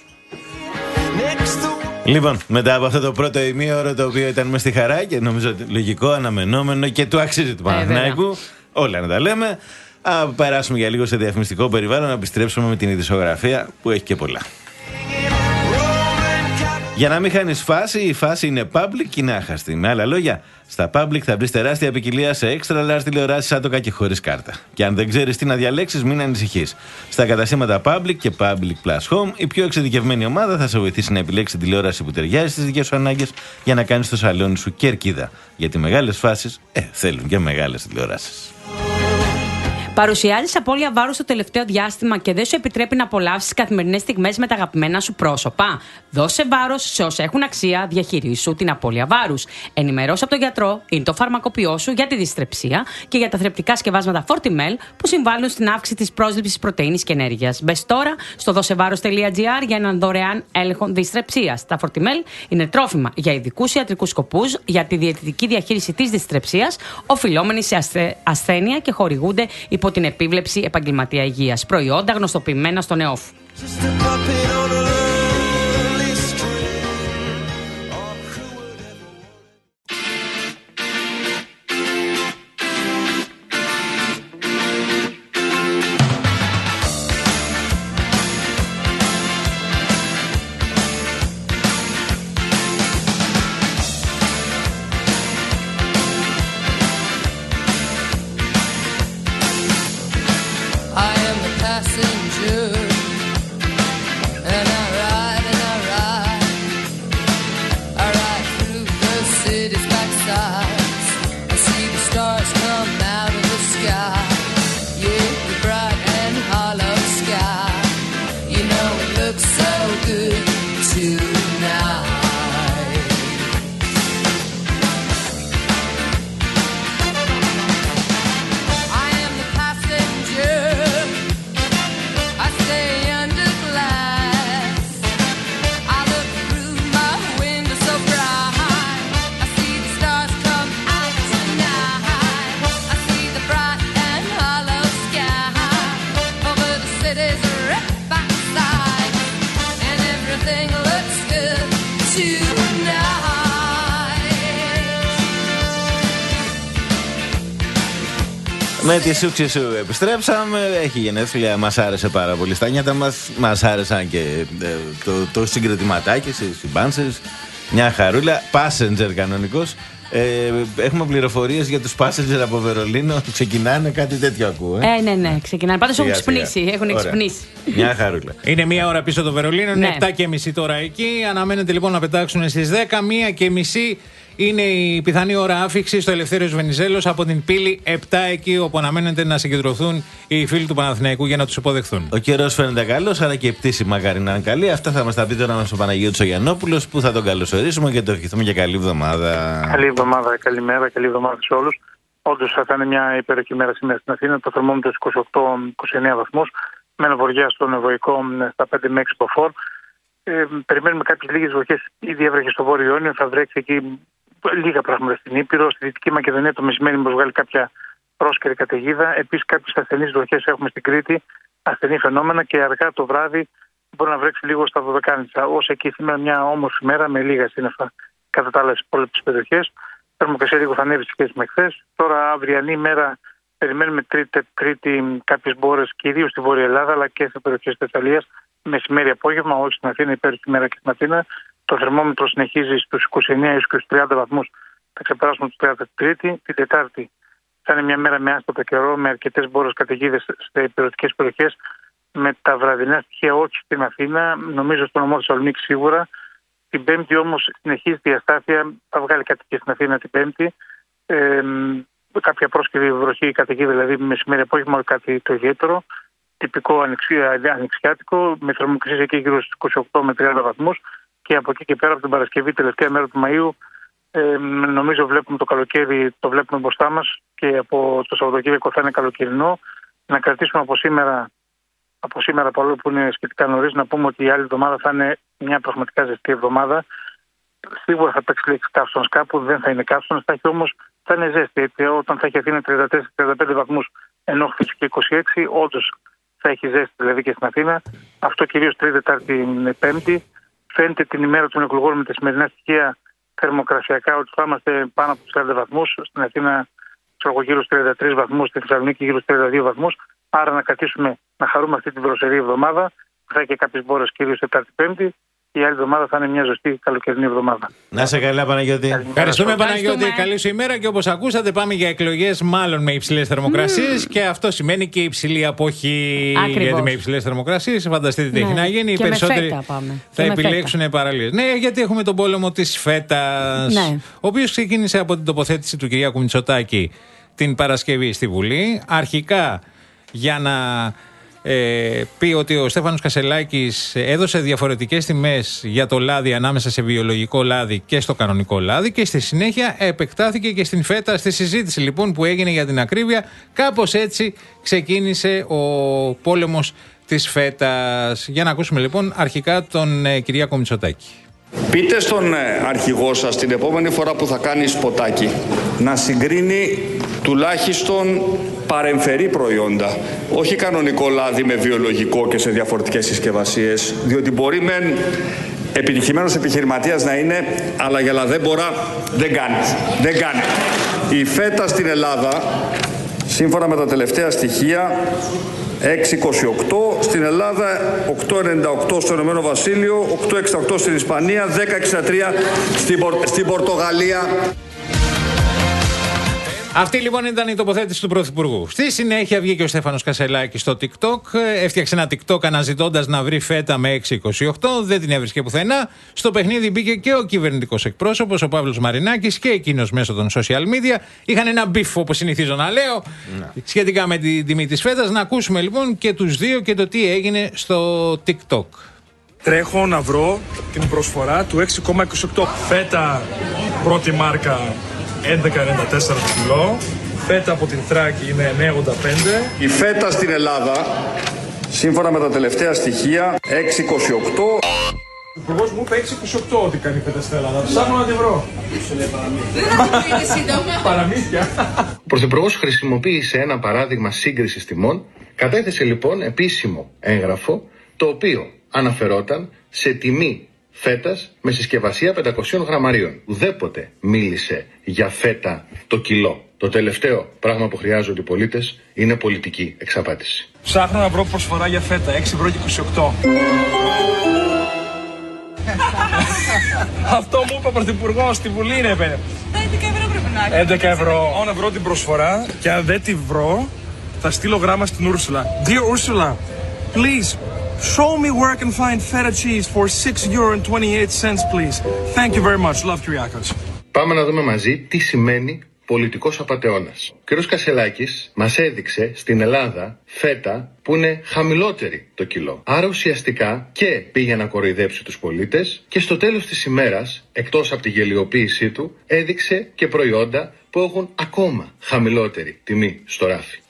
Λοιπόν, μετά από αυτό το πρώτο ημίωρο το οποίο ήταν μες στη χαρά και νομίζω λογικό, αναμενόμενο και του αξίζει του Παναθηναϊκού, όλα να τα λέμε. Α περάσουμε για λίγο σε διαφημιστικό περιβάλλον, να επιστρέψουμε με την ειδησιογραφία που έχει και πολλά. Για να μην χάνεις φάση, η φάση είναι public και είναι άχαστη. Με άλλα λόγια, στα public θα βρεις τεράστια ποικιλία σε extra large τηλεοράσεις άτοκα και χωρίς κάρτα. Και αν δεν ξέρεις τι να διαλέξεις, μην ανησυχείς. Στα καταστήματα public και public plus home, η πιο εξειδικευμένη ομάδα θα σε βοηθήσει να επιλέξεις τηλεόραση που ταιριάζει στις δικές σου ανάγκες για να κάνεις το σαλόνι σου κερκίδα. Γιατί μεγάλες φάσεις ε, θέλουν και μεγάλες τηλεοράσεις. Παρουσιάζεις απώλεια βάρους το τελευταίο διάστημα και δεν σου επιτρέπει να απολαύσεις καθημερινές στιγμές με τα αγαπημένα σου πρόσωπα. Δώσε βάρος σε όσα έχουν αξία, διαχειρίσου την απώλεια βάρους. Ενημερώσου από τον γιατρό ή το φαρμακοποιό σου για τη δυστρεψία και για τα θρεπτικά σκευάσματα Fortimel που συμβάλλουν στην αύξηση της πρόσληψης πρωτεΐνης και ενέργειας. Μπες τώρα στο δώσεβάρος τελεία τζι άρ για έναν δωρεάν έλεγχο δυστρεψίας. Τα Fortimel είναι τρόφιμα για ειδικούς ιατρικούς σκοπούς για τη διαιτητική διαχείριση της δυστρεψίας, οφειλόμενοι σε ασθένεια και χορηγούνται υπό την επίβλεψη επαγγελματία υγείας. Προϊόντα γνωστοποιημένα στον ΕΟΦ. Με τη Σούξη σου επιστρέψαμε. Έχει γενέθλια, μας άρεσε πάρα πολύ στα νιάτα μας. Μας άρεσαν και ε, το, το συγκροτηματάκι, οι συμπάνσες. Μια χαρούλα. Passenger κανονικός. Ε, έχουμε πληροφορίες για τους Passenger από Βερολίνο. Ξεκινάνε κάτι τέτοιο, ακούω. Ε, ε ναι, ναι, ξεκινάνε. Πάντως έχουν ξυπνήσει. Έχουν ξυπνήσει. Μια χαρούλα. Είναι μία ώρα πίσω το Βερολίνο, είναι ναι. επτά και μισή τώρα εκεί. Αναμένεται λοιπόν να πετάξουν στις δέκα, μία και μισή. Είναι η πιθανή ώρα άφηξη στο Ελευθέριος Βενιζέλος από την πύλη επτά, εκεί όπου αναμένεται να συγκεντρωθούν οι φίλοι του Παναθηναϊκού για να τους υποδεχθούν. Ο καιρός φαίνεται καλός, άρα και η πτήση μακάρι να είναι καλή. Αυτά θα μας τα πει τώρα μας ο Παναγιώτης ο Γιαννόπουλος, που θα τον καλωσορίσουμε και το ευχηθούμε για καλή εβδομάδα. Καλή εβδομάδα, καλημέρα, καλή εβδομάδα σε όλους. Όντως θα είναι μια υπέροχη μέρα σήμερα στην Αθήνα. Το θερμόμετρο είκοσι οκτώ με είκοσι εννέα βαθμούς, με ένα βορειά στον Ευωικό στα πέντε με έξι μποφόρ. Ε, περιμένουμε κάποιες λίγες βροχές. Ήδη έβρεχε στο Βόρειο Ιόνιο, θα βρέξει εκεί λίγα πράγματα στην Ήπειρο. Στη Δυτική Μακεδονία το μεσημέρι μας βγάλει κάποια πρόσκαιρη καταιγίδα. Επίσης, κάποιες ασθενείς βροχές έχουμε στην Κρήτη, ασθενή φαινόμενα και αργά το βράδυ μπορεί να βρέξει λίγο στα Δωδεκάνησα. Ως εκεί σήμερα μια όμορφη μέρα με λίγα σύννεφα κατά τα άλλα σε όλες τις περιοχές. Θερμοκρασία λίγο θα ανέβει σχέση με χθες. Τώρα, αυριανή ημέρα, περιμένουμε τρίτη, τρίτη κάποιες μπόρες κυρίως στη Βόρεια Ελλάδα αλλά και σε περιοχές της Θεσσαλίας. Μεσημέρι απόγευμα, όχι στην Αθήνα, υπέροχη μέρα και στην Αθήνα. Το θερμόμετρο συνεχίζει στους είκοσι εννέα έως και τριάντα βαθμούς. Θα ξεπεράσουμε τους τριάντα την Τρίτη. Την Τετάρτη θα είναι μια μέρα με άστατο καιρό, με αρκετές μπόρες καταιγίδες σε υπηρετικές περιοχές. Με τα βραδινά στοιχεία όχι στην Αθήνα, νομίζω στο νομό Θεσσαλονίκη σίγουρα. Την Πέμπτη όμως συνεχίζεται η αστάθεια, θα βγάλει κάτι και στην Αθήνα την Πέμπτη. Ε, κάποια πρόσκαιρη βροχή καταιγίδα, δηλαδή μεσημέρι απόγευμα, κάτι το ιδιαίτερο. Τυπικό ανοιξιάτικο, με θερμοκρασίες εκεί γύρω στους είκοσι οκτώ με τριάντα βαθμούς. Και από εκεί και πέρα, από την Παρασκευή, τελευταία μέρα του Μαΐου, ε, νομίζω βλέπουμε το καλοκαίρι, το βλέπουμε μπροστά μας και από το Σαββατοκύριακο θα είναι καλοκαιρινό. Να κρατήσουμε από σήμερα, από σήμερα παρόλο που είναι σχετικά νωρίς, να πούμε ότι η άλλη εβδομάδα θα είναι μια πραγματικά ζεστή εβδομάδα. Σίγουρα θα παίξει λέξη καύσωνας κάπου, δεν θα είναι καύσωνας, θα έχει όμως, θα είναι ζέστη. Έτσι, όταν θα έχει Αθήνα τριάντα τέσσερα τριάντα πέντε βαθμούς, ενώ χθες και είκοσι έξι, όντως θα έχει ζέστη δηλαδή και στην Αθήνα. Αυτό κυρίως Τρίτη, Τετάρτη, Πέμπτη. Φαίνεται την ημέρα των εκλογών με τα σημερινά στοιχεία θερμοκρασιακά ότι θα είμαστε πάνω από τους τριάντα βαθμούς. Στην Αθήνα γύρω στους τριάντα τρεις βαθμούς, στη Θεσσαλονίκη γύρω στους τριάντα δύο βαθμούς. Άρα να κρατήσουμε, να χαρούμε αυτή την δροσερή εβδομάδα. Θα έχει και κάποιες μπόρες κυρίως Τετάρτη, Πέμπτη. Η άλλη εβδομάδα θα είναι μια ζωστή καλοκαιρινή εβδομάδα. Να σε καλά, Παναγιώτη. Ευχαριστούμε, Παναγιώτη. Καλή σου ημέρα και όπως ακούσατε, πάμε για εκλογές μάλλον με υψηλές θερμοκρασίες. Mm. Και αυτό σημαίνει και υψηλή αποχή. Ακριβώς. Γιατί με υψηλές θερμοκρασίες, φανταστείτε τι ναι. έχει να γίνει. Οι και περισσότεροι με φέτα πάμε. θα και επιλέξουν παραλίες. Ναι, γιατί έχουμε τον πόλεμο της φέτας. Ναι. Ο οποίος ξεκίνησε από την τοποθέτηση του Κυριάκου Μητσοτάκη την Παρασκευή στη Βουλή. Αρχικά για να Ε, πει ότι ο Στέφανος Κασσελάκης έδωσε διαφορετικές τιμές για το λάδι ανάμεσα σε βιολογικό λάδι και στο κανονικό λάδι και στη συνέχεια επεκτάθηκε και στην φέτα. Στη συζήτηση λοιπόν που έγινε για την ακρίβεια, κάπως έτσι ξεκίνησε ο πόλεμος της φέτας. Για να ακούσουμε λοιπόν αρχικά τον ε, Κυριάκο Μητσοτάκη. Πείτε στον αρχηγό σας την επόμενη φορά που θα κάνει σποτάκι να συγκρίνει τουλάχιστον παρεμφερή προϊόντα, όχι κανονικό λάδι με βιολογικό και σε διαφορετικές συσκευασίες, διότι μπορεί μεν επιτυχημένος επιχειρηματίας να είναι, αλλά για λαδέμπορα δεν κάνει. Δεν κάνει. Η φέτα στην Ελλάδα, σύμφωνα με τα τελευταία στοιχεία, έξι είκοσι οκτώ στην Ελλάδα, οκτώ ενενήντα οκτώ στο Ηνωμένο Βασίλειο, οκτώ εξήντα οκτώ στην Ισπανία, δέκα εξήντα τρία στην, Πορ... στην Πορτογαλία. Αυτή λοιπόν ήταν η τοποθέτηση του Πρωθυπουργού. Στη συνέχεια βγήκε ο Στέφανος Κασσελάκης στο TikTok, έφτιαξε ένα TikTok αναζητώντας να βρει φέτα με έξι είκοσι οκτώ, δεν την έβρισκε πουθενά. Στο παιχνίδι μπήκε και ο κυβερνητικός εκπρόσωπος, ο Παύλος Μαρινάκης, και εκείνος μέσω των social media. Είχαν ένα μπιφ, όπως συνηθίζω να λέω, να. σχετικά με την τιμή της φέτας. Να ακούσουμε λοιπόν και τους δύο και το τι έγινε στο TikTok. Τρέχω να βρω την προσφορά του έξι κόμμα είκοσι οκτώ. Φέτα πρώτη μάρκα έντεκα ενενήντα τέσσερα το κιλό. Φέτα από την Θράκη είναι εννέα ογδόντα πέντε. Η φέτα στην Ελλάδα, σύμφωνα με τα τελευταία στοιχεία, έξι είκοσι οκτώ. Ο υπουργός μου είπε έξι είκοσι οκτώ ότι κάνει φέτα στην Ελλάδα. Ψάχνω να τη βρω. Παραμύθια. Ο Πρωθυπουργός χρησιμοποίησε ένα παράδειγμα σύγκρισης τιμών. Κατέθεσε λοιπόν επίσημο έγγραφο, το οποίο αναφερόταν σε τιμή φέτας με συσκευασία πεντακόσια γραμμαρίων. Ουδέποτε μίλησε για φέτα το κιλό. Το τελευταίο πράγμα που χρειάζονται οι πολίτες είναι πολιτική εξαπάτηση. Ψάχνω να βρω προσφορά για φέτα, έξι ευρώ και είκοσι οκτώ. Αυτό μου είπε ο Πρωθυπουργός στη Βουλή, είναι πέρα. έντεκα ευρώ πρέπει να είναι. έντεκα ευρώ. Πάω να βρω την προσφορά και αν δεν τη βρω, θα στείλω γράμμα στην Ούρσουλα. Dear Ursula, please show me where I can find feta cheese for six euro and twenty-eight cents, please. Thank you very much. Love, Kyriakos. Πάμε να δούμε μαζί τι σημαίνει πολιτικός απατεώνας. Ο κ. Κασσελάκης μας έδειξε στην Ελλάδα φέτα που είναι χαμηλότερη το κιλό. Άρα ουσιαστικά και πήγε να κοροϊδέψει τους πολίτες και στο τέλος της ημέρας, εκτός από τη γελιοποίησή του, έδειξε και προϊόντα που έχουν ακόμα χαμηλότερη τιμή στο ράφι.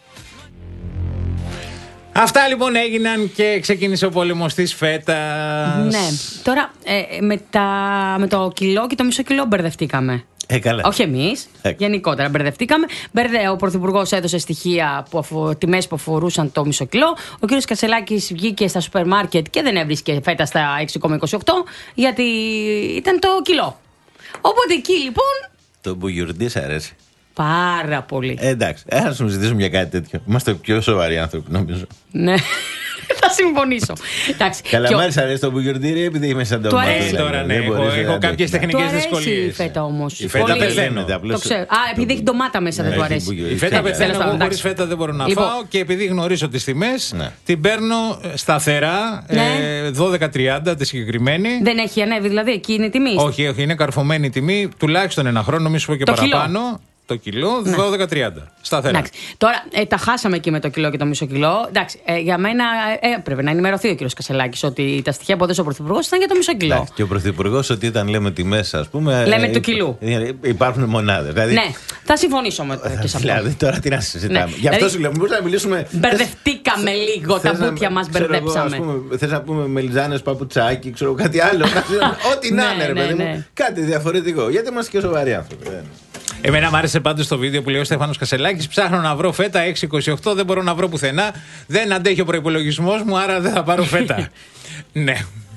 Αυτά λοιπόν έγιναν και ξεκίνησε ο πόλεμος της φέτας. Ναι. Τώρα ε, με, τα, με το κιλό και το μισό κιλό μπερδευτήκαμε. Ε, καλά. Όχι εμείς. Ε. Γενικότερα μπερδευτήκαμε. Μπερδε, ο Πρωθυπουργός έδωσε στοιχεία, τιμές που αφορούσαν το μισό κιλό. Ο κ. Κασελάκης βγήκε στα σούπερ μάρκετ και δεν έβρισκε φέτα στα έξι κόμμα είκοσι οκτώ γιατί ήταν το κιλό. Οπότε εκεί λοιπόν. Το μπουγιουρντή αρέσει. Πάρα πολύ. Ε, εντάξει, ε, ας μου ζητήσουμε για κάτι τέτοιο. Είμαστε πιο σοβαροί άνθρωποι, νομίζω. Ναι. Θα συμφωνήσω. Καλαμάρι, ο... αρέσει το μπουγιουρντήρι, επειδή είμαι σαν το μάτι. Ε, τώρα ναι, έχω, έχω κάποιες τεχνικές δυσκολίες. Η φέτα όμως. Η φέτα πεθαίνεται απλώς. Το ξέρω. Α, επειδή έχει ντομάτα μέσα δεν του αρέσει. Η φέτα πεθαίνεται. Εγώ χωρίς φέτα δεν μπορώ να φάω και επειδή γνωρίζω τις τιμές, την παίρνω σταθερά δώδεκα τριάντα τη συγκεκριμένη. Δεν έχει ανέβει δηλαδή, εκεί είναι η τιμή. Όχι, όχι, είναι καρφωμένη η τιμή τουλάχιστον ένα χρόνο, μη σου πω και παραπάνω. Το κιλό, ναι. δώδεκα τριάντα. Σταθερά. Εντάξει. Τώρα ε, τα χάσαμε εκεί με το κιλό και το μισό κιλό. Εντάξει, ε, για μένα ε, έπρεπε να ενημερωθεί ο κ. Κασελάκης ότι τα στοιχεία που έδωσε ο Πρωθυπουργός ήταν για το μισό κιλό. Εντάξει, και ο Πρωθυπουργός ότι όταν λέμε τιμές, ας πούμε. Λέμε ε, του κιλού. Υπάρχουν μονάδες. Δηλαδή, ναι, θα συμφωνήσω με το. Δηλαδή τώρα τι να συζητάμε. Ναι. Γι' αυτό δηλαδή, σου λέω, μπορούμε να μιλήσουμε. Μπερδευτήκαμε θες, λίγο, θες τα μπουτια μας μπερδέψαμε. Θες να πούμε μελιζάνες, παπουτσάκι, ξέρω κάτι άλλο. Ό,τι να είναι, ρε παιδί μου. Κάτι διαφορετικό. Γιατί είμαστε και σοβαροί άνθρωποι. Εμένα μου άρεσε πάντως το βίντεο που λέει ο Στέφανος Κασελάκης. Ψάχνω να βρω φέτα έξι είκοσι οκτώ, δεν μπορώ να βρω πουθενά. Δεν αντέχει ο προϋπολογισμός μου, άρα δεν θα πάρω φέτα. Ναι.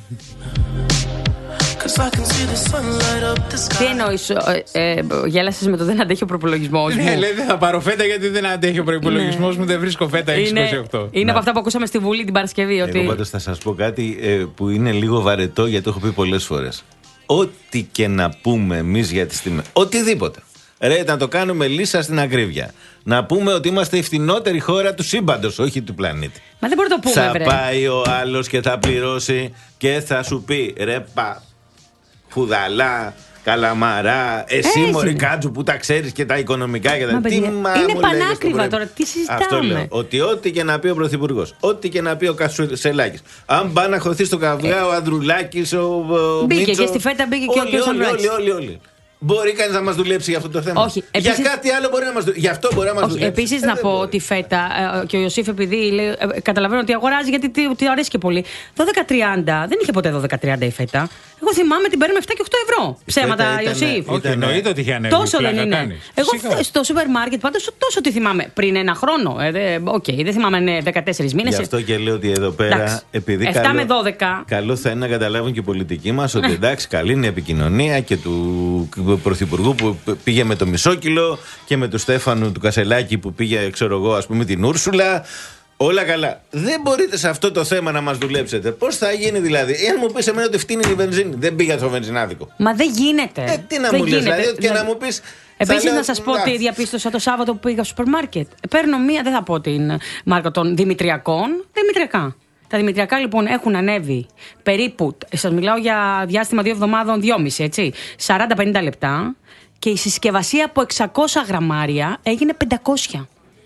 Τι εννοείς, ε, ε, γέλασες με το δεν αντέχει ο προϋπολογισμός μου. Ναι, λέει δεν θα πάρω φέτα γιατί δεν αντέχει ο προϋπολογισμός μου, δεν βρίσκω φέτα έξι είκοσι οκτώ. Είναι, είναι από αυτά που ακούσαμε στη Βουλή την Παρασκευή. Εγώ ότι... πάντως θα σας πω κάτι ε, που είναι λίγο βαρετό γιατί το έχω πει πολλές φορές. Ό,τι και να πούμε εμείς για τις τιμές, οτιδήποτε. Ρε, να το κάνουμε λύσα στην ακρίβεια. Να πούμε ότι είμαστε η φθηνότερη χώρα του σύμπαντος, όχι του πλανήτη. Μα δεν μπορεί να το πούμε, θα βρε. πάει ο άλλος και θα πληρώσει και θα σου πει ρε πα, φουδαλά, καλαμαρά, εσύ μωρή Κάτζου που τα ξέρεις και τα οικονομικά και τα... Μα, τι μα είναι πανάκριβα τώρα, τι συζητάμε. Αυτό λέω, ότι ό,τι και να πει ο Πρωθυπουργός, ό,τι και να πει ο Κασελάκης, αν πάει να χωθεί στο καυγά ε. ο Ανδρουλάκης, ο, ο μπήκε Μίτσο, και στη φέτα μπήκε και όλοι, ο κ. Όλοι, όλοι, όλοι, όλοι. Μπορεί κανείς να μας δουλέψει για αυτό το θέμα. Όχι, επίσης... Για κάτι άλλο μπορεί να μας δουλέψει. Γι' αυτό μπορεί να μας δουλέψει. Επίσης, ε, να πω μπορεί. Ότι φέτα ε, και ο Ιωσήφ, επειδή λέει, ε, καταλαβαίνω ότι αγοράζει γιατί του αρέσει και πολύ. δώδεκα τριάντα, δεν είχε ποτέ δώδεκα τριάντα η φέτα. Εγώ θυμάμαι την παίρνουμε επτά και οκτώ ευρώ. Ψέματα, Ιωσήφ. Όχι, εννοείται ότι είχε ανέβει. Τόσο δεν είναι. Εγώ Σίγα. Στο σούπερ μάρκετ πάντως τόσο τι θυμάμαι. Πριν ένα χρόνο. Οκ, ε, okay, δεν θυμάμαι δεκατέσσερις μήνες. Γι' αυτό και λέω ότι εδώ πέρα, επειδή επτά με δώδεκα. Καλό θα είναι να καταλάβουν και οι πολιτικοί μας ότι εντάξει, καλή είναι η επικοινωνία και του Πρωθυπουργού που πήγε με το μισό κιλό και με του Στέφανου του Κασελάκη που πήγε, ξέρω εγώ, ας πούμε, την Ούρσουλα. Όλα καλά. Δεν μπορείτε σε αυτό το θέμα να μας δουλέψετε. Πώς θα γίνει δηλαδή, εάν μου πεις εμένα ότι φτύνει η βενζίνη, δεν πήγα στο βενζινάδικο. Μα δεν γίνεται. Ε, τι να δεν μου λες, δηλαδή, και δηλαδή... να μου πεις. Επίσης, λέω... να σας πω ότι διαπίστωσα το Σάββατο που πήγα στο σούπερ μάρκετ. Παίρνω μία, δεν θα πω την μάρκα των Δημητριακών. Δημητριακά. Τα Δημητριακά λοιπόν έχουν ανέβει περίπου, σας μιλάω για διάστημα δύο εβδομάδων, δυόμιση, έτσι, σαράντα με πενήντα λεπτά. Και η συσκευασία από εξακόσια γραμμάρια έγινε πεντακόσια.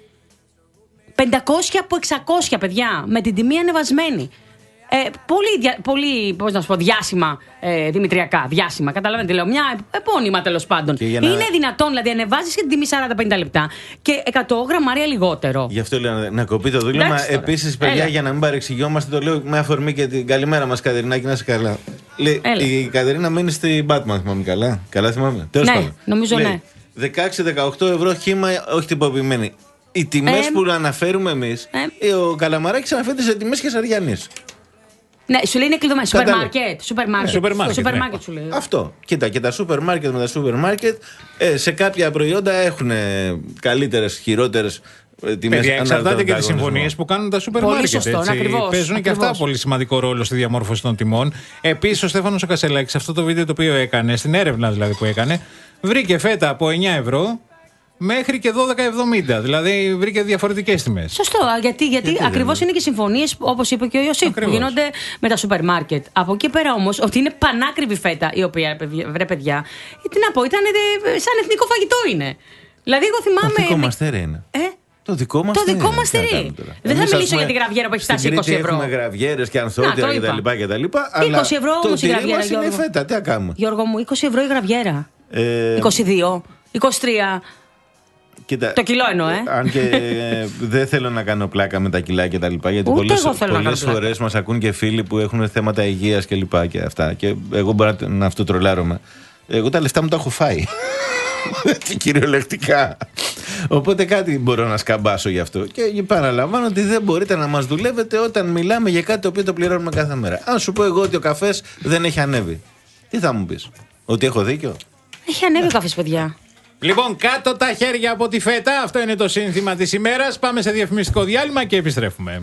πεντακόσια από εξακόσια, παιδιά, με την τιμή ανεβασμένη. Ε, πολύ, πολύ, πώς να σου πω, διάσημα ε, δημητριακά, διάσημα. Καταλαβαίνετε, λέω, μια επώνυμα τέλος πάντων. Να... Είναι δυνατόν, δηλαδή, ανεβάζεις και την τιμή σαράντα με πενήντα λεπτά και εκατό γραμμάρια λιγότερο. Γι' αυτό λέω να, να κοπεί το δούλευμα. Επίσης, παιδιά, έλα. Για να μην παρεξηγιόμαστε, το λέω με αφορμή και την καλημέρα μας, Κατερινάκη, να είσαι καλά. Λέει, η Κατερίνα μένει στην Batman, θυμάμαι καλά. Καλά θυμάμαι. Τέλος ναι, πάντων. νομίζω λέει, ναι. δεκαέξι με δεκαοκτώ ευρώ χύμα, όχι τυποποιημένη. Οι τιμές ε, που αναφέρουμε εμείς, ε, ο Καλαμαράκης αναφέρεται σε τιμές Κεσαριανής. Ναι, σου λέει είναι κλειδωμένο. Σούπερ μάρκετ. Σούπερ μάρκετ. Σούπερ μάρκετ σου λέει. Αυτό. Κοίτα, και τα σούπερ μάρκετ με τα σούπερ μάρκετ ε, σε κάποια προϊόντα έχουν καλύτερες, χειρότερες τιμές. Παιδιά, εξαρτάται και τις συμφωνίες που κάνουν τα σούπερ μάρκετ. Σωστό, ακριβώς, παίζουν ακριβώς. Και αυτά πολύ σημαντικό ρόλο στη διαμόρφωση των τιμών. Επίσης, ο Στέφανος ο Κασελάκης, αυτό το βίντεο το οποίο έκανε, στην έρευνα δηλαδή που έκανε, βρήκε φέτα από εννιά ευρώ. Μέχρι και δώδεκα εβδομήντα. Δηλαδή βρήκε διαφορετικές τιμές. Σωστό. Γιατί, γιατί, γιατί ακριβώς είναι και συμφωνίες, όπως είπε και ο Ιωσήφ, που γίνονται με τα σούπερ μάρκετ. Από εκεί πέρα όμως, ότι είναι πανάκριβη φέτα, η οποία, βρε παιδιά, τι να πω, ήταν σαν εθνικό φαγητό είναι. Δηλαδή, εγώ θυμάμαι. Το δικό μας τέρι είναι. Ε? Το δικό μας το δικό μας τέρι. Δεν θα μιλήσω για τη γραβιέρα που έχει φτάσει είκοσι ευρώ. Έχουμε γραβιέρες και ανθόδια κτλ. είκοσι ευρώ όμως η γραβιέρα. Είναι φέτα, τι να κάνουμε. Γιώργο μου, είκοσι ευρώ η γραβιέρα. είκοσι δύο, είκοσι τρία. Κοίτα, το κιλό εννοώ, ε. Αν και ε, δεν θέλω να κάνω πλάκα με τα κιλά και τα λοιπά. Γιατί πολλές φορές μας ακούν και φίλοι που έχουν θέματα υγείας και λοιπά και αυτά. Και εγώ μπορώ να αυτοτρολάρομαι. Εγώ τα λεφτά μου τα έχω φάει. Κυριολεκτικά. Οπότε κάτι μπορώ να σκαμπάσω γι' αυτό. Και παραλαμβάνω ότι δεν μπορείτε να μας δουλεύετε όταν μιλάμε για κάτι το οποίο το πληρώνουμε κάθε μέρα. Αν σου πω εγώ ότι ο καφές δεν έχει ανέβει, τι θα μου πεις? Ότι έχω δίκιο? Έχει ανέβει ο καφές, παιδιά. Λοιπόν, κάτω τα χέρια από τη φέτα. Αυτό είναι το σύνθημα της ημέρας. Πάμε σε διαφημιστικό διάλειμμα και επιστρέφουμε.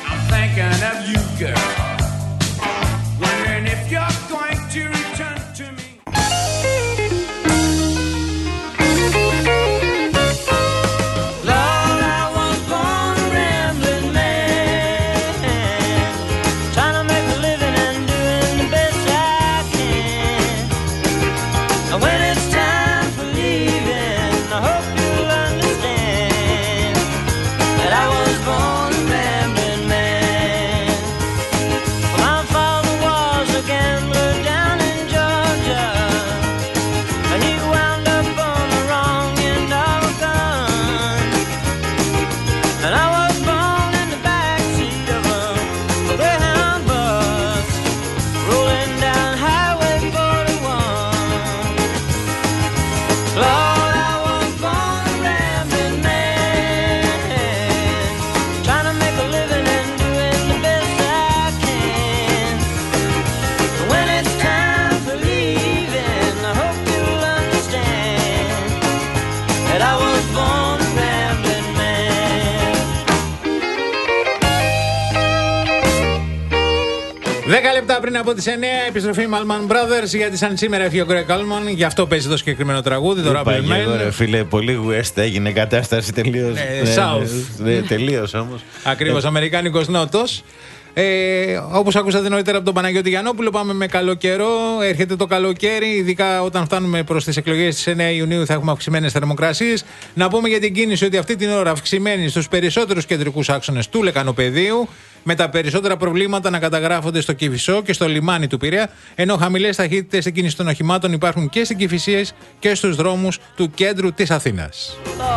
Δέκα λεπτά πριν από τις εννιά, επιστροφή Malman Brothers, γιατί σαν σήμερα έφυγε ο Greg Allman, γι' αυτό παίζει το συγκεκριμένο τραγούδι, το Rubber Man. Φίλε, πολύ West έγινε κατάσταση τελείως. Ναι, South. Ναι, τελείως όμως. Ακριβώς, αμερικάνικος νότος. Ε, όπως ακούσατε νωρίτερα από τον Παναγιώτη Γιαννόπουλο, πάμε με καλό καιρό. Έρχεται το καλοκαίρι, ειδικά όταν φτάνουμε προς τις εκλογές της εννέα Ιουνίου θα έχουμε αυξημένες θερμοκρασίες. Να πούμε για την κίνηση ότι αυτή την ώρα αυξημένη στους περισσότερους κεντρικούς άξονες του Λεκανοπεδίου, με τα περισσότερα προβλήματα να καταγράφονται στο Κηφισό και στο λιμάνι του Πειραιά, ενώ χαμηλές ταχύτητες στην κίνηση των οχημάτων υπάρχουν και στην Κηφισίας και στους δρόμους του κέντρου της Αθήνας.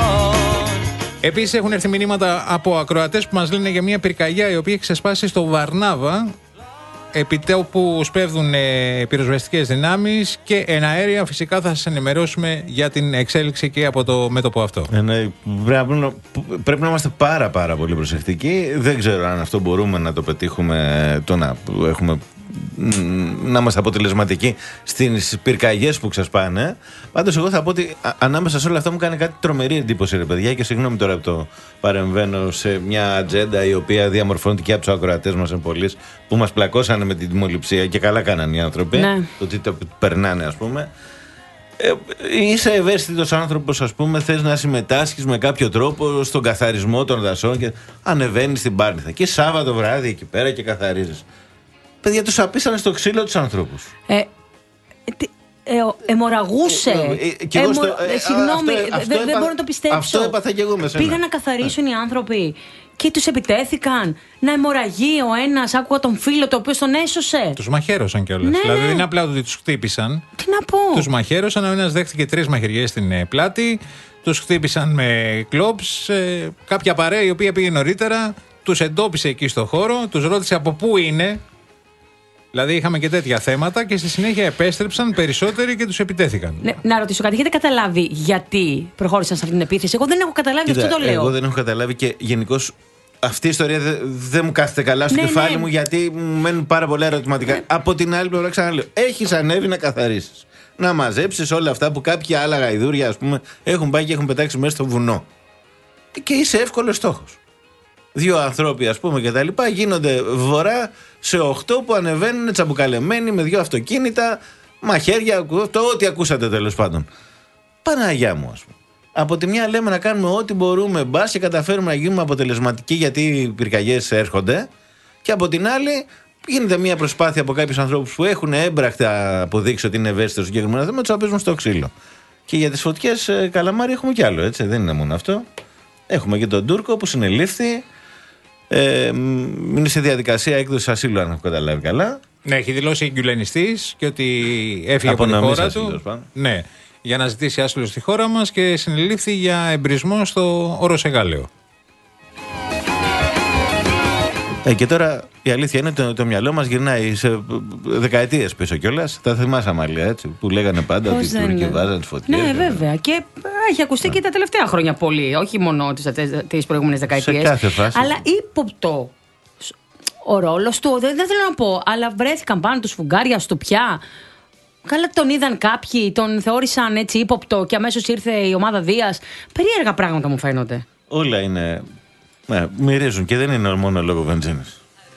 Επίσης έχουν έρθει μηνύματα από ακροατές που μας λένε για μια πυρκαγιά η οποία έχει ξεσπάσει στο Βαρνάβα, επιτόπου σπέβδουν ε, πυροσβεστικές δυνάμεις και εναέρια. Φυσικά θα σας ενημερώσουμε για την εξέλιξη και από το μέτωπο αυτό. Ε, ναι, πρέπει, να, πρέπει να είμαστε πάρα πάρα πολύ προσεκτικοί. Δεν ξέρω αν αυτό μπορούμε να το πετύχουμε, το να έχουμε, να είμαστε αποτελεσματικοί στις πυρκαγιές που ξεσπάνε. Πάντως εγώ θα πω ότι α, ανάμεσα σε όλα αυτά μου κάνει κάτι τρομερή εντύπωση, ρε παιδιά, και συγγνώμη τώρα που το παρεμβαίνω σε μια ατζέντα η οποία διαμορφώνεται και από τους ακροατές μας εμπολείς, που μας πλακώσανε με την τιμοληψία και καλά κάνανε οι άνθρωποι, ναι. Το τι το περνάνε, ας πούμε. Ε, είσαι ευαίσθητος άνθρωπος, ας πούμε, θες να συμμετάσχεις με κάποιο τρόπο στον καθαρισμό των δασών και ανεβαίνεις στην Πάρνηθα και Σάββατο βράδυ εκεί πέρα και καθαρίζεις. Παιδιά, τους απίσανε στο ξύλο τους ανθρώπους. Ε, τι, ε, εμοραγούσε. Ε, ε, Εμο... στο, ε, Συγγνώμη, δεν μπορώ να το πιστέψω. Αυτό έπαθα και εγώ με σένα. Πήγαν να καθαρίσουν ε. οι άνθρωποι και τους επιτέθηκαν. Να αιμορραγεί ο ένας. Άκουγα τον φίλο το οποίο τον έσωσε. Τους μαχαίρωσαν κιόλας. Ναι, δηλαδή δεν είναι απλά ότι τους χτύπησαν. Τι να πω. Τους μαχαίρωσαν. Ο ένας δέχτηκε τρεις μαχαιριές στην πλάτη. Τους χτύπησαν με κλόψ. Ε, κάποια παρέα η οποία πήγε νωρίτερα. Τους εντόπισε εκεί στο χώρο. Τους ρώτησε από πού είναι. Δηλαδή είχαμε και τέτοια θέματα και στη συνέχεια επέστρεψαν περισσότεροι και τους επιτέθηκαν. Ναι, να ρωτήσω κάτι, έχετε καταλάβει γιατί προχώρησαν σε αυτή την επίθεση? Εγώ δεν έχω καταλάβει, Κοίτα, αυτό το λέω. Εγώ δεν έχω καταλάβει και γενικώς αυτή η ιστορία δεν δε μου κάθεται καλά στο ναι, κεφάλι ναι. μου, γιατί μου μένουν πάρα πολλά ερωτηματικά. Ναι. Από την άλλη πλευρά, ξαναλέω, έχεις ανέβει να καθαρίσεις. Να μαζέψεις όλα αυτά που κάποια άλλα γαϊδούρια, ας πούμε, έχουν πάει και έχουν πετάξει μέσα στο βουνό. Και είσαι εύκολος στόχος. Δύο ανθρώποι, ας πούμε, και τα λοιπά, γίνονται βορρά σε οχτώ που ανεβαίνουν τσαμπουκαλεμένοι με δύο αυτοκίνητα, μαχαίρια, το ό,τι ακούσατε τέλος πάντων. Παναγιά μου, ας πούμε. Από τη μια λέμε να κάνουμε ό,τι μπορούμε, μπας και καταφέρουμε να γίνουμε αποτελεσματικοί γιατί οι πυρκαγιές έρχονται, και από την άλλη γίνεται μια προσπάθεια από κάποιους ανθρώπους που έχουν έμπρακτα αποδείξει ότι είναι ευαίσθητος συγκεκριμένα θέμα, τους απέζουν στο ξύλο. Και για τις φωτιές, Καλαμάρι, έχουμε κι άλλο, έτσι, δεν είναι μόνο αυτό. Έχουμε και τον Τούρκο που συνελήφθη. Ε, είναι σε διαδικασία έκδοσης ασύλου, αν έχω καταλάβει καλά. Ναι, έχει δηλώσει εγκυλενιστής και ότι έφυγε από, από τη χώρα του. Ναι, για να ζητήσει άσυλο στη χώρα μας και συνελήφθη για εμπρισμό στο Όρος Εγάλεο. Ε, και τώρα η αλήθεια είναι ότι το, το μυαλό μας γυρνάει σε δεκαετίες πίσω κιόλας. Τα θυμάσαι, Αμαλία, έτσι, που λέγανε πάντα Πώς ότι οι Τούρκοι βάζαν τις φωτιές. Ναι, βέβαια. Και έχει ακουστεί και τα τελευταία χρόνια πολύ. Όχι μόνο τις, τις προηγούμενες δεκαετίες. Σε κάθε φάση. Αλλά ύποπτο ο ρόλος του, δεν, δεν θέλω να πω, αλλά βρέθηκαν πάνω τους φουγγάρια στο πια. Καλά τον είδαν κάποιοι, τον θεώρησαν έτσι ύποπτο και αμέσως ήρθε η ομάδα Δίας. Περίεργα πράγματα μου φαίνονται. Όλα είναι. Ναι, μυρίζουν και δεν είναι μόνο λόγω βενζίνης.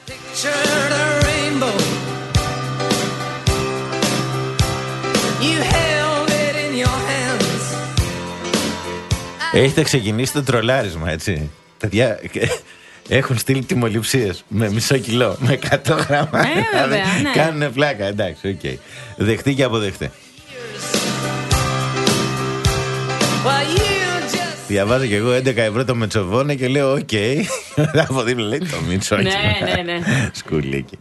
Έχετε ξεκινήσει το τρολάρισμα, έτσι. Παιδιά, έχουν στείλει τιμοληψίες με μισό κιλό, με εκατό γράμμα. Ναι, βέβαια, ναι. Κάνουνε πλάκα, εντάξει, οκ. Okay. Δεχτεί και αποδεχτεί. Διαβάζω και εγώ έντεκα ευρώ το μετσοβόνε και λέω οκ. Okay. Από δίπλα λέει το μίτσο. Ναι, ναι, ναι. Σκουλίκι.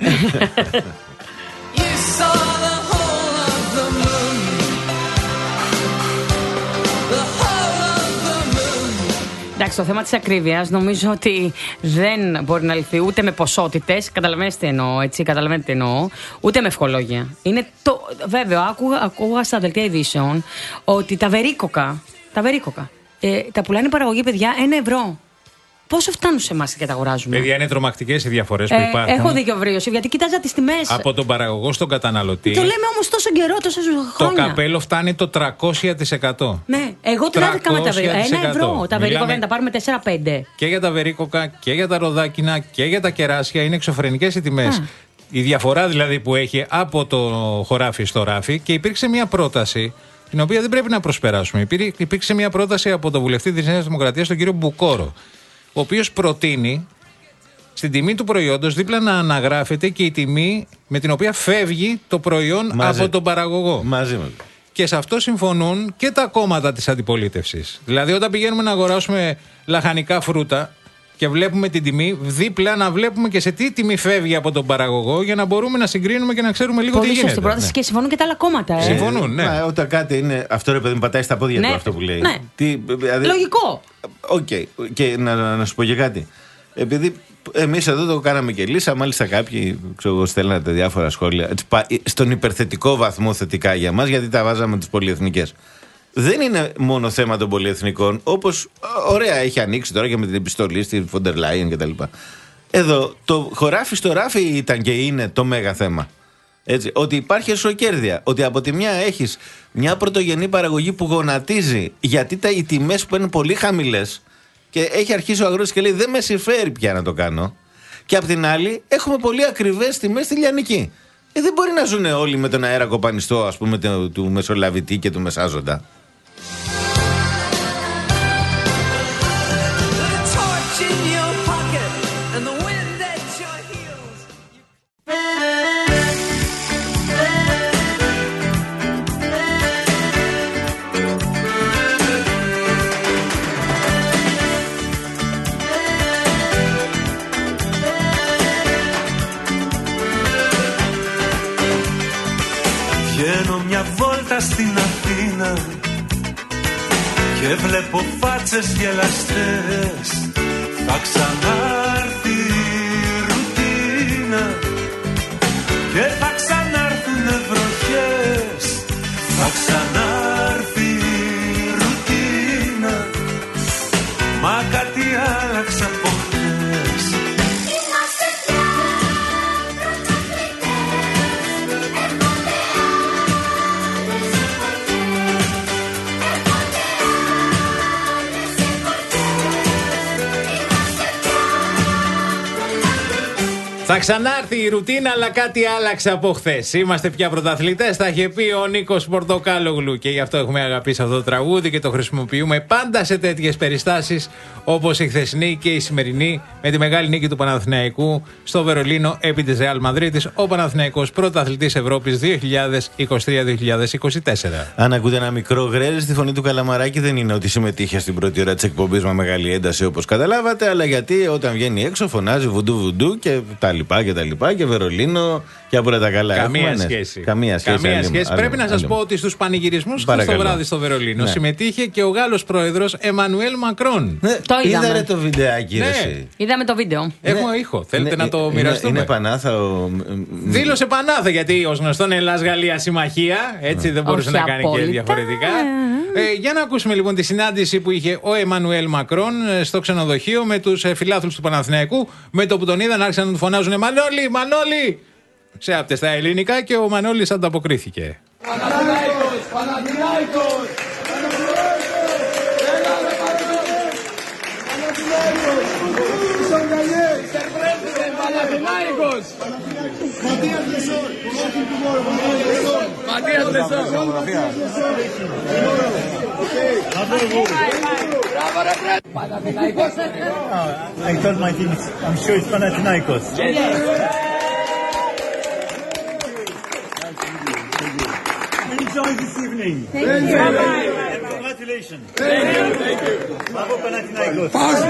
Εντάξει, το θέμα της ακρίβειας νομίζω ότι δεν μπορεί να λυθεί ούτε με ποσότητες, καταλαβαίνετε τι εννοώ, έτσι, καταλαβαίνετε τι εννοώ, ούτε με ευχολόγια. Είναι το, βέβαια, άκουγα, άκουγα στα δελτία ειδήσεων ότι τα βερίκοκα, τα βερίκοκα, ε, τα πουλάνε η παραγωγή, παιδιά, ένα ευρώ. Πόσο φτάνουν σε εμάς και τα αγοράζουμε? Παιδιά, είναι τρομακτικές οι διαφορές που ε, υπάρχουν. Έχω δίκιο, Βρίωση, γιατί κοίταζα τις τιμές. Από τον παραγωγό στον καταναλωτή. Το λέμε όμως τόσο καιρό, τόσα χρόνια. Το καπέλο φτάνει το τριακόσια τοις εκατό. Ναι, εγώ τράβηκα με τα βερίκοκα. Ένα ευρώ. Τα βερίκοκα να τα πάρουμε τέσσερα πέντε. Και για τα βερίκοκα και για τα ροδάκινα και για τα κεράσια είναι εξωφρενικές οι τιμές. Η διαφορά δηλαδή που έχει από το χωράφι στο ράφι, και υπήρξε μια πρόταση την οποία δεν πρέπει να προσπεράσουμε. Υπήρξε μια πρόταση από τον βουλευτή της Νέας Δημοκρατίας, τον κύριο Μπουκόρο, ο οποίος προτείνει στην τιμή του προϊόντος δίπλα να αναγράφεται και η τιμή με την οποία φεύγει το προϊόν Μαζί. από τον παραγωγό. Μαζί με. Και σε αυτό συμφωνούν και τα κόμματα της αντιπολίτευσης. Δηλαδή, όταν πηγαίνουμε να αγοράσουμε λαχανικά φρούτα και βλέπουμε την τιμή, δίπλα να βλέπουμε και σε τι τιμή φεύγει από τον παραγωγό, για να μπορούμε να συγκρίνουμε και να ξέρουμε λίγο Πολύ τι γίνεται. Πολύ σωστή πρόταση, ναι. Και συμφωνούν και τα άλλα κόμματα. Ε. Συμφωνούν, ναι. Μα, όταν κάτι είναι. Αυτό ρε παιδί μου πατάει στα πόδια ναι. του αυτό που λέει. Ναι. Τι, δηλαδή, λογικό. Οκ. Okay. Και να, να σου πω και κάτι. Επειδή εμείς εδώ το κάναμε και λύσα, μάλιστα κάποιοι ξέρω, στέλνατε διάφορα σχόλια. Στον υπερθετικό βαθμό θετικά για μας, γιατί τα βάζαμε τις πολυεθνικές. Δεν είναι μόνο θέμα των πολυεθνικών, όπως ωραία έχει ανοίξει τώρα και με την επιστολή στη Φοντερ Λάιεν κτλ. Εδώ το χωράφι στο ράφι ήταν και είναι το μέγα θέμα. Έτσι, ότι υπάρχει εσωκέρδεια. Ότι από τη μια έχεις μια πρωτογενή παραγωγή που γονατίζει γιατί τα, οι τιμές που είναι πολύ χαμηλές και έχει αρχίσει ο αγρότης και λέει δεν με συμφέρει πια να το κάνω. Και απ' την άλλη έχουμε πολύ ακριβές τιμές στη λιανική. Ε, δεν μπορεί να ζουν όλοι με τον αέρα κοπανιστό, ας πούμε, του, του μεσολαβητή και του μεσάζοντα. Βγαίνω μια βόλτα στην Αθήνα και βλέπω φάτσες γελαστές. Θα ξανάρθει η ρουτίνα και θα ξανάρθουνε βροχές. Θα ξανάρθει η ρουτίνα, μα κάτι άλλαξε από χθες. Θα ξανάρθει η ρουτίνα, αλλά κάτι άλλαξε από χθες. Είμαστε πια πρωταθλητές, τα είχε πει ο Νίκος Πορτοκάλογλου, και γι' αυτό έχουμε αγαπήσει αυτό το τραγούδι και το χρησιμοποιούμε πάντα σε τέτοιες περιστάσεις όπως η χθεσινή και η σημερινή, με τη μεγάλη νίκη του Παναθηναϊκού στο Βερολίνο επί της Ρεάλ Μαδρίτης. Ο Παναθηναϊκός πρωταθλητής Ευρώπης δύο χιλιάδες είκοσι τρία δύο χιλιάδες είκοσι τέσσερα. Αν ακούτε ένα μικρό γρέλ στη φωνή του Καλαμαράκη, δεν είναι ότι συμμετείχε στην πρώτη ώρα της εκπομπής με μεγάλη ένταση όπως καταλάβατε, αλλά γιατί όταν βγαίνει έξω φωνάζει βουντού βουντού και τα λοιπά και τα λοιπά και Βερολίνο και από όλα τα καλά. Καμία έχουμε, σχέση. Ναι. Καμία σχέση. Καμία άλλη, σχέση. άλλη, Πρέπει άλλη, να σας άλλη. πω ότι στους πανηγυρισμούς χθες το βράδυ στο Βερολίνο ναι. συμμετείχε και ο Γάλλος πρόεδρος Εμμανουέλ Μακρόν. Ναι, το είδαμε. Είδατε το βιντεάκι, ναι. Εσύ. Είδαμε το βίντεο. Έχουμε ναι. ήχο. Θέλετε ναι, να το είναι, μοιραστούμε. Είναι πανάθα. Ο... Δήλωσε πανάθα γιατί ως γνωστόν Ελλάς-Γαλλία συμμαχία. Έτσι δεν μπορούσε Όχι να κάνει απόλυτα. και διαφορετικά. Ε, για να ακούσουμε λοιπόν τη συνάντηση που είχε ο Εμμανουέλ Μακρόν στο ξενοδοχείο με τους φιλάθλους του Παναθηναϊκού. Με το που τον είδαν άρχισαν να του φωνάζουν Μανώλη, Μανώλη! Ξέαπτε στα ελληνικά και ο Μανώλης ανταποκρίθηκε. Παναθηναϊκός, Παναθηναϊκός! I told my team, I'm sure it's Panathinaikos. Enjoy this evening. Thank you. And congratulations. Thank you. Thank you. Bravo Panathinaikos.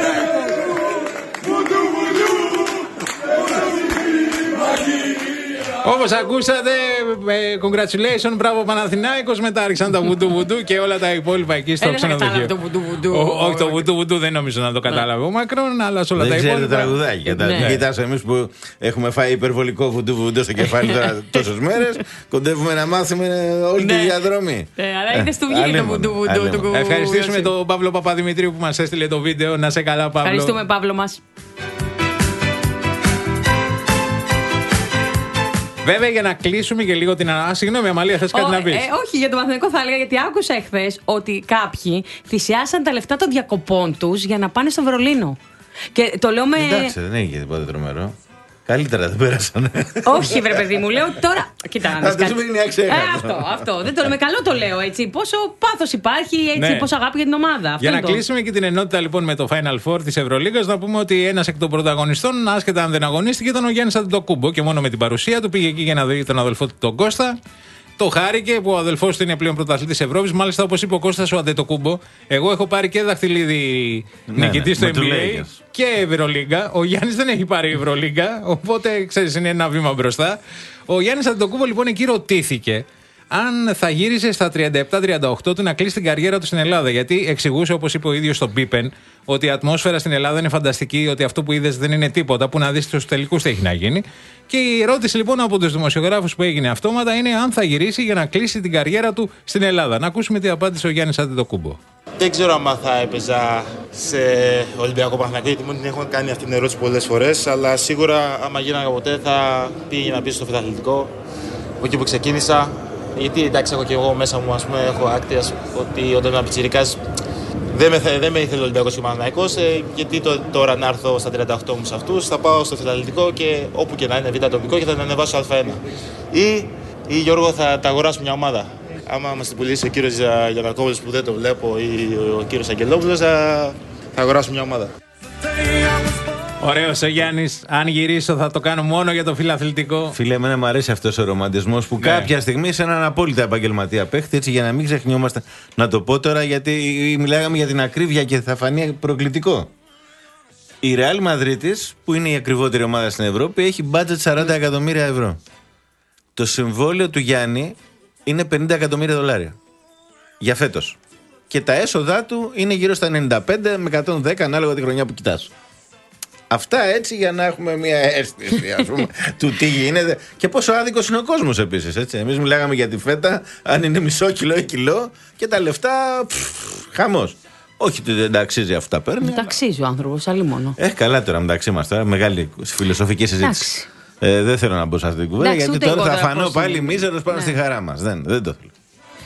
Όπως ακούσατε, congratulations, μπράβο Παναθηνάικος. Μετά άρχισαν τα βουντού βουντού και όλα τα υπόλοιπα εκεί στο ξενοδοχείο. Το βουντού βουντού. Όχι, το βουντού βουντού δεν νομίζω να το κατάλαβε ο Μακρόν, αλλά σε όλα δεν τα υπόλοιπα. Δεν ξέρετε τραγουδάκι. Κοιτάς, εμείς που έχουμε φάει υπερβολικό βουντού βουντού στο κεφάλι τώρα τόσες μέρες, κοντεύουμε να μάθουμε όλη τη διαδρομή. Αλλά είδες του βγήκε το βουντού βουντού. Ευχαριστήσουμε τον Παύλο Παπαδημητρίου που μας έστειλε το βίντεο. Να σε καλά, Παύλο. Ευχαριστούμε, Παύλο μας. Βέβαια, για να κλείσουμε και λίγο την ανάγκη. Συγγνώμη, Αμαλία, θες κάτι Ω, να πεις? Ε, όχι, για το Παναθηναϊκό θα έλεγα, γιατί άκουσα εχθές ότι κάποιοι θυσιάσαν τα λεφτά των διακοπών τους για να πάνε στο Βερολίνο. Και το λέω με. Εντάξει, δεν έγινε τίποτα τρομερό. Καλύτερα δεν πέρασαν. Όχι, βρε παιδί μου, λέω τώρα. Κοίτα, να δεις. Αυτό, αυτό. Δεν το λέω με καλό, το λέω έτσι. Πόσο πάθος υπάρχει, έτσι, Ναι. πόσο αγάπη για την ομάδα. Αυτό Για να το. κλείσουμε και την ενότητα λοιπόν με το Final Four της Ευρωλίγκας, να πούμε ότι ένας εκ των πρωταγωνιστών, άσχετα αν δεν αγωνίστηκε, ήταν ο Γιάννης Αντετοκούμπο. Και μόνο με την παρουσία του πήγε εκεί για να δει τον αδελφό του τον Κώστα. Το χάρηκε που ο αδελφός του είναι πλέον πρωταθλητής Ευρώπης. Μάλιστα, όπως είπε ο Κώστας ο Αντετοκούμπο, εγώ έχω πάρει και δαχτυλίδι ναι, νικητή ναι, στο με N B A του Lakers. και Ευρωλίγκα. Ο Γιάννης δεν έχει πάρει Ευρωλίγκα, οπότε ξέρεις, είναι ένα βήμα μπροστά. Ο Γιάννης Αντετοκούμπο λοιπόν εκεί ρωτήθηκε αν θα γύρισε στα τριάντα επτά τριάντα οκτώ του να κλείσει την καριέρα του στην Ελλάδα. Γιατί εξηγούσε, όπως είπε ο ίδιος στον Πίπεν, ότι η ατμόσφαιρα στην Ελλάδα είναι φανταστική, ότι αυτό που είδες δεν είναι τίποτα, που να δεις στους τελικούς τι έχει να γίνει. Και η ερώτηση λοιπόν από τους δημοσιογράφους που έγινε αυτόματα είναι αν θα γυρίσει για να κλείσει την καριέρα του στην Ελλάδα. Να ακούσουμε τι απάντησε ο Γιάννης Αντετοκούμπο. Δεν ξέρω αν θα έπαιζα σε Ολυμπιακό Παναθηναϊκό, γιατί μου την έχουν κάνει αυτή την ερώτηση πολλές φορές. Αλλά σίγουρα, άμα γίναγα ποτέ, θα πήγαινα πίσω στο φιλαθλητικό, από εκεί που ξεκίνησα. Γιατί εντάξει, έχω και εγώ μέσα μου, ας πούμε, έχω άκτιας ότι όταν ήμουν πιτσιρικάς δεν με, δεν με ήθελε ο Ολυμπιακός και ο Παναθηναϊκός. Ε, γιατί το, τώρα να έρθω στα τριάντα οκτώ μου σε αυτούς, θα πάω στο φιλαθλητικό και όπου και να είναι β' τοπικό και θα την ανεβάσω Α1. Ή, ή Γιώργο, θα τα αγοράσω μια ομάδα. Άμα μας την πουλήσει ο κύριος Γιαννακόπουλος που δεν το βλέπω ή ο κύριος Αγγελόπουλος, θα, θα αγοράσω μια ομάδα. Ωραίος ο Γιάννης. Αν γυρίσω θα το κάνω μόνο για το φιλαθλητικό. Φίλε, εμένα μου αρέσει αυτός ο ρομαντισμός που ναι. κάποια στιγμή σε έναν απόλυτα επαγγελματία παίχτη, έτσι για να μην ξεχνιόμαστε. Να το πω τώρα γιατί μιλάγαμε για την ακρίβεια και θα φανεί προκλητικό. Η Real Μαδρίτης, που είναι η ακριβότερη ομάδα στην Ευρώπη, έχει budget σαράντα εκατομμύρια ευρώ. Το συμβόλαιο του Γιάννη είναι πενήντα εκατομμύρια δολάρια για φέτος. Και τα έσοδά του είναι γύρω στα ενενήντα πέντε με εκατόν δέκα ανάλογα τη χρονιά που κοιτάς. Αυτά έτσι για να έχουμε μια αίσθηση, ας πούμε, του τι γίνεται και πόσο άδικος είναι ο κόσμος επίσης. Έτσι. Εμείς μιλάγαμε για τη φέτα, αν είναι μισό κιλό ή κιλό και τα λεφτά πφ, χαμός. Όχι ότι δεν τα αξίζει αυτά παίρνει. Τα αξίζει ο άνθρωπος, αλλή μόνο. Ε, καλά τώρα μεταξύ μας τώρα, μεγάλη φιλοσοφική συζήτηση. Ε, δεν θέλω να μπω σε αυτή την κουβέντα γιατί τώρα θα φανώ πάλι μίζερος πάνω ναι. στη χαρά μας. Δεν, δεν το θέλω.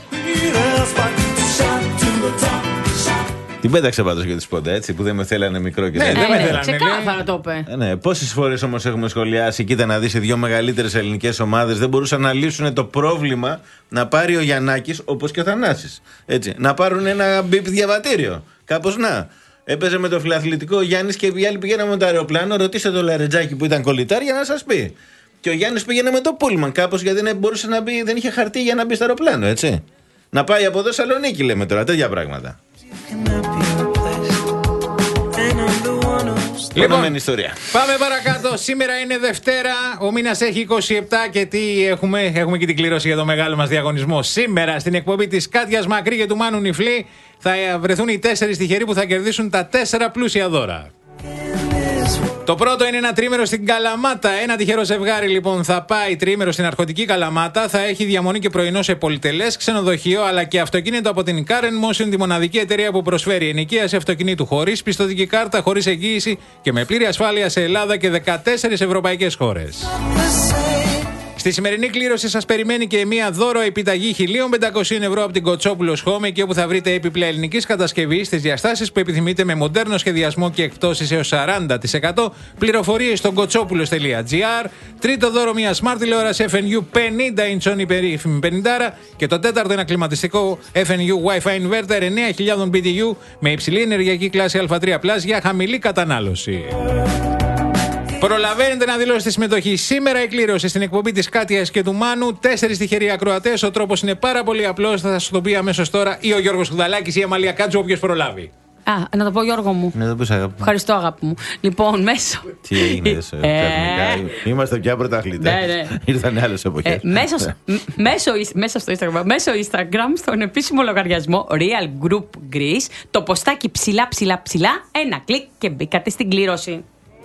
Την πέταξε πάντως για τη σπόντα, έτσι, που δεν με θέλανε μικρό και ναι, τέτοια. δεν με θέλανε. Ξεκάθαρα το είπε. Ε, ναι, πόσες φορές όμως έχουμε σχολιάσει, κοίτα να δεις, οι δύο μεγαλύτερες ελληνικές ομάδες δεν μπορούσαν να λύσουν το πρόβλημα να πάρει ο Γιαννάκης, όπως και ο Θανάσης. Έτσι, να πάρουν ένα μπιπ διαβατήριο. Κάπως να. Έπαιζε με το φιλαθλητικό ο Γιάννης και οι άλλοι πηγαίναμε με το αεροπλάνο. Ρωτήστε το Λαρετζάκι που ήταν κολλητάρ για να σας πει. Και ο Γιάννης πήγαινε με το πούλμαν κάπως γιατί δεν μπορούσε να μπει, δεν είχε χαρτί για να μπει στο αεροπλάνο, έτσι. Να πάει από εδώ Σαλονίκη, λέμε τώρα, τέτοια πράγματα. Λοιπόν, ιστορία. Πάμε παρακάτω. Σήμερα είναι Δευτέρα. Ο μήνας έχει είκοσι επτά και τι έχουμε. Έχουμε και την κλήρωση για το μεγάλο μας διαγωνισμό. Σήμερα στην εκπομπή της Κάτιας Μακρύ και του Μάνου Νιφλή θα βρεθούν οι τέσσερις τυχεροί που θα κερδίσουν τα τέσσερα πλούσια δώρα. Το πρώτο είναι ένα τρίμερο στην Καλαμάτα. Ένα τυχερό ζευγάρι λοιπόν θα πάει τρίμερο στην αρχοντική Καλαμάτα. Θα έχει διαμονή και πρωινό σε πολυτελές ξενοδοχείο αλλά και αυτοκίνητο από την Car and Motion, τη μοναδική εταιρεία που προσφέρει ενοικίαση αυτοκινήτου χωρίς πιστωτική κάρτα, χωρίς εγγύηση και με πλήρη ασφάλεια σε Ελλάδα και δεκατέσσερις ευρωπαϊκές χώρες. Στη σημερινή κλήρωση σας περιμένει και μια δώρο επιταγή χίλια πεντακόσια ευρώ από την Κοτσόπουλος Home, εκεί όπου θα βρείτε έπιπλα ελληνικής κατασκευής στις διαστάσεις που επιθυμείτε με μοντέρνο σχεδιασμό και εκπτώσεις έως σαράντα τοις εκατό. Πληροφορίες στο κοτσόπουλος τελεία τζι άρ. Τρίτο δώρο μια Smart τηλεόραση εφ εν γιου πενήντα ιντσών υπερήφημη πενήντα. Και το τέταρτο ένα κλιματιστικό εφ εν γιου Wi-Fi Inverter εννέα χιλιάδες μπι τι γιου με υψηλή ενεργειακή κλάση Α τρία πλας για χαμηλή κατανάλωση. Προλαβαίνετε να δηλώσετε συμμετοχή. Σήμερα η κλήρωση στην εκπομπή της Κάτιας και του Μάνου. Τέσσερις τυχεροί ακροατές. Ο τρόπος είναι πάρα πολύ απλός. Θα σας το πει αμέσως τώρα ή ο Γιώργος Χουδαλάκης ή η Αμαλία Κάτσου, όποιος προλάβει. Α, να το πω Γιώργο μου. Να το πεις αγάπη μου. Ευχαριστώ αγάπη μου. Λοιπόν, μέσω. Τι έγινε σε τεχνικά. Είμαστε πια πρωταθλητές. Ναι, ναι. Ήρθαν άλλες εποχές. Ε, μέσω, μέσω, μέσα στο Instagram, μέσω Instagram, στον επίσημο λογαριασμό Real Group Greece, το ποστάκι ψηλά ψηλά ψηλά, ένα κλικ και μπήκατε στην κλήρωση.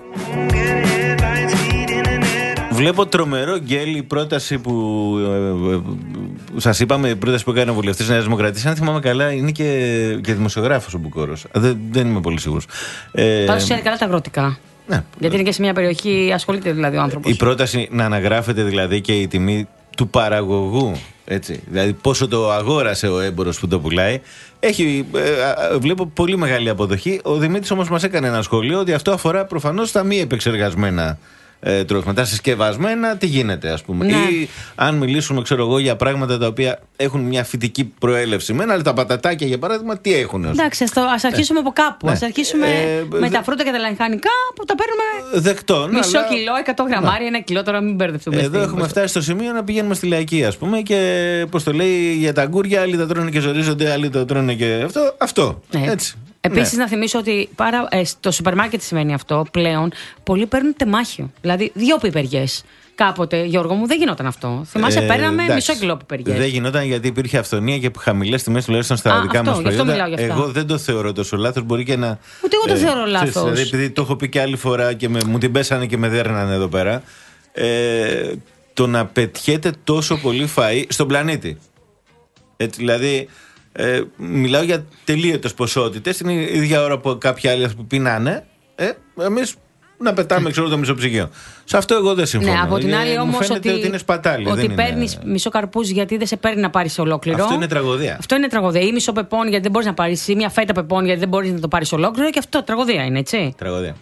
Βλέπω τρομερό γκέλ η πρόταση που ε, ε, σας είπαμε, η πρόταση που έκανε ο βουλευτής της Νέας Δημοκρατίας. Αν θυμάμαι καλά, είναι και, και δημοσιογράφος ο Μπουκόρος. Δεν, δεν είμαι πολύ σίγουρος. Ε, Πάντως ξέρει καλά τα αγροτικά. Ναι. Γιατί είναι και σε μια περιοχή, ασχολείται δηλαδή ο άνθρωπος. Η πρόταση να αναγράφεται δηλαδή και η τιμή του παραγωγού. Έτσι. Δηλαδή πόσο το αγόρασε ο έμπορος που το πουλάει. Έχει, ε, βλέπω πολύ μεγάλη αποδοχή. Ο Δημήτρης όμως μας έκανε ένα σχόλιο ότι αυτό αφορά προφανώς τα μη επεξεργασμένα ε, τρόφιμα. Τα συσκευασμένα, τι γίνεται, ας πούμε. Ναι. Ή αν μιλήσουμε, ξέρω εγώ, για πράγματα τα οποία έχουν μια φυτική προέλευση μένα, αλλά τα πατατάκια για παράδειγμα, τι έχουν. Εντάξει, ας αρχίσουμε από κάπου. Ναι. Ας αρχίσουμε Ε, με δε... τα φρούτα και τα λαχανικά που τα παίρνουμε. Δεκτών. Μισό αλλά... κιλό, εκατό γραμμάρια, ένα κιλό, τώρα μην μπερδευτούμε. Εδώ έχουμε φτάσει στο σημείο να πηγαίνουμε στη λαϊκή, ας πούμε, και πώς το λέει για τα αγκούρια, άλλοι τα τρώνε και ζορίζονται, άλλοι το τρώνε και αυτό. Αυτό. Ναι. Έτσι. Επίσης, Ναι. να θυμίσω ότι πάρα, ε, στο σούπερ μάρκετ σημαίνει αυτό πλέον. Πολλοί παίρνουν τεμάχιο. Δηλαδή, δύο πιπεριές. Κάποτε, Γιώργο μου, δεν γινόταν αυτό. Θυμάσαι, Ε, παίρναμε εντάξει. μισό κιλό πιπεριές. Δεν γινόταν γιατί υπήρχε αυθονία και χαμηλές τιμές τουλάχιστον στα Α, δικά αυτό, μας γι' αυτό προϊόντα. μιλάω γι' αυτό. Εγώ δεν το θεωρώ τόσο λάθος. Μπορεί και να. Ούτε εγώ το θεωρώ ξέρεις, λάθος. Δηλαδή, επειδή το έχω πει και άλλη φορά και με, μου την πέσανε και με δέρνανε εδώ πέρα. Ε, το να πετιέται τόσο πολύ φαΐ στον πλανήτη. Έτσι, δηλαδή. Ε, μιλάω για τελείωτες ποσότητες. Την ίδια ώρα που κάποιοι άλλοι που πεινάνε, ε, εμείς να πετάμε ξέρω το μισοψυγείο. Σε αυτό εγώ δεν συμφωνώ. Ναι, από την Ε, άλλη μου όμως φαίνεται ότι, ότι είναι σπατάλη. ότι δεν παίρνει είναι... μισό καρπούζ γιατί δεν σε παίρνει να πάρει ολόκληρο. Αυτό είναι τραγωδία. Αυτό είναι τραγωδία. Ή μισό πεπόνι γιατί δεν μπορεί να πάρει. Ή μια φέτα πεπόνι γιατί δεν μπορεί να το πάρει ολόκληρο. Και αυτό τραγωδία είναι, έτσι. Τραγωδία.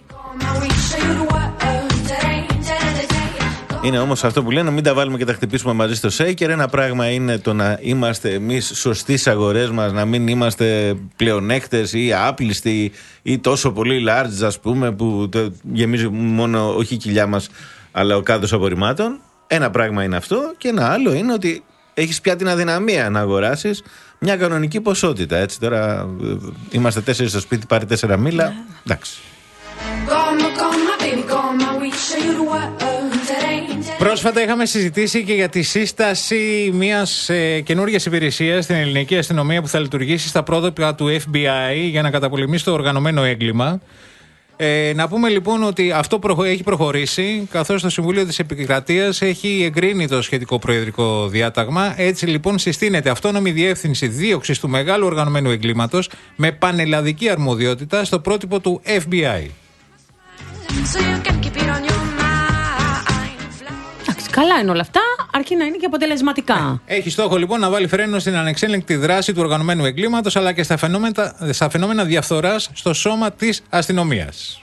Είναι όμως αυτό που λένε, μην τα βάλουμε και τα χτυπήσουμε μαζί στο σέικερ. Ένα πράγμα είναι το να είμαστε εμείς σωστοί στις αγορές μας, να μην είμαστε πλεονέκτες ή άπλιστοι ή τόσο πολύ large, ας πούμε, που το γεμίζει μόνο όχι η κοιλιά μας, αλλά ο κάδος απορριμμάτων. Ένα πράγμα είναι αυτό. Και ένα άλλο είναι ότι έχεις πια την αδυναμία να αγοράσεις μια κανονική ποσότητα. Έτσι, τώρα ε, είμαστε τέσσερις στο σπίτι, πάρει τέσσερα μήλα. Εντάξει. Πρόσφατα είχαμε συζητήσει και για τη σύσταση μιας ε, καινούργιας υπηρεσίας στην ελληνική αστυνομία που θα λειτουργήσει στα πρότυπα του εφ μπι άι για να καταπολεμήσει το οργανωμένο έγκλημα. Ε, να πούμε λοιπόν ότι αυτό προχω... έχει προχωρήσει, καθώς το Συμβούλιο της Επικρατείας έχει εγκρίνει το σχετικό προεδρικό διάταγμα. Έτσι λοιπόν συστήνεται αυτόνομη διεύθυνση δίωξης του μεγάλου οργανωμένου εγκλήματος με πανελλαδική αρμοδιότητα στο πρότυπο του εφ μπι άι. Καλά είναι όλα αυτά, αρκεί να είναι και αποτελεσματικά. Έχει στόχο λοιπόν να βάλει φρένο στην ανεξέλεγκτη δράση του οργανωμένου εγκλήματος αλλά και στα φαινόμενα, στα φαινόμενα διαφθοράς στο σώμα της αστυνομίας.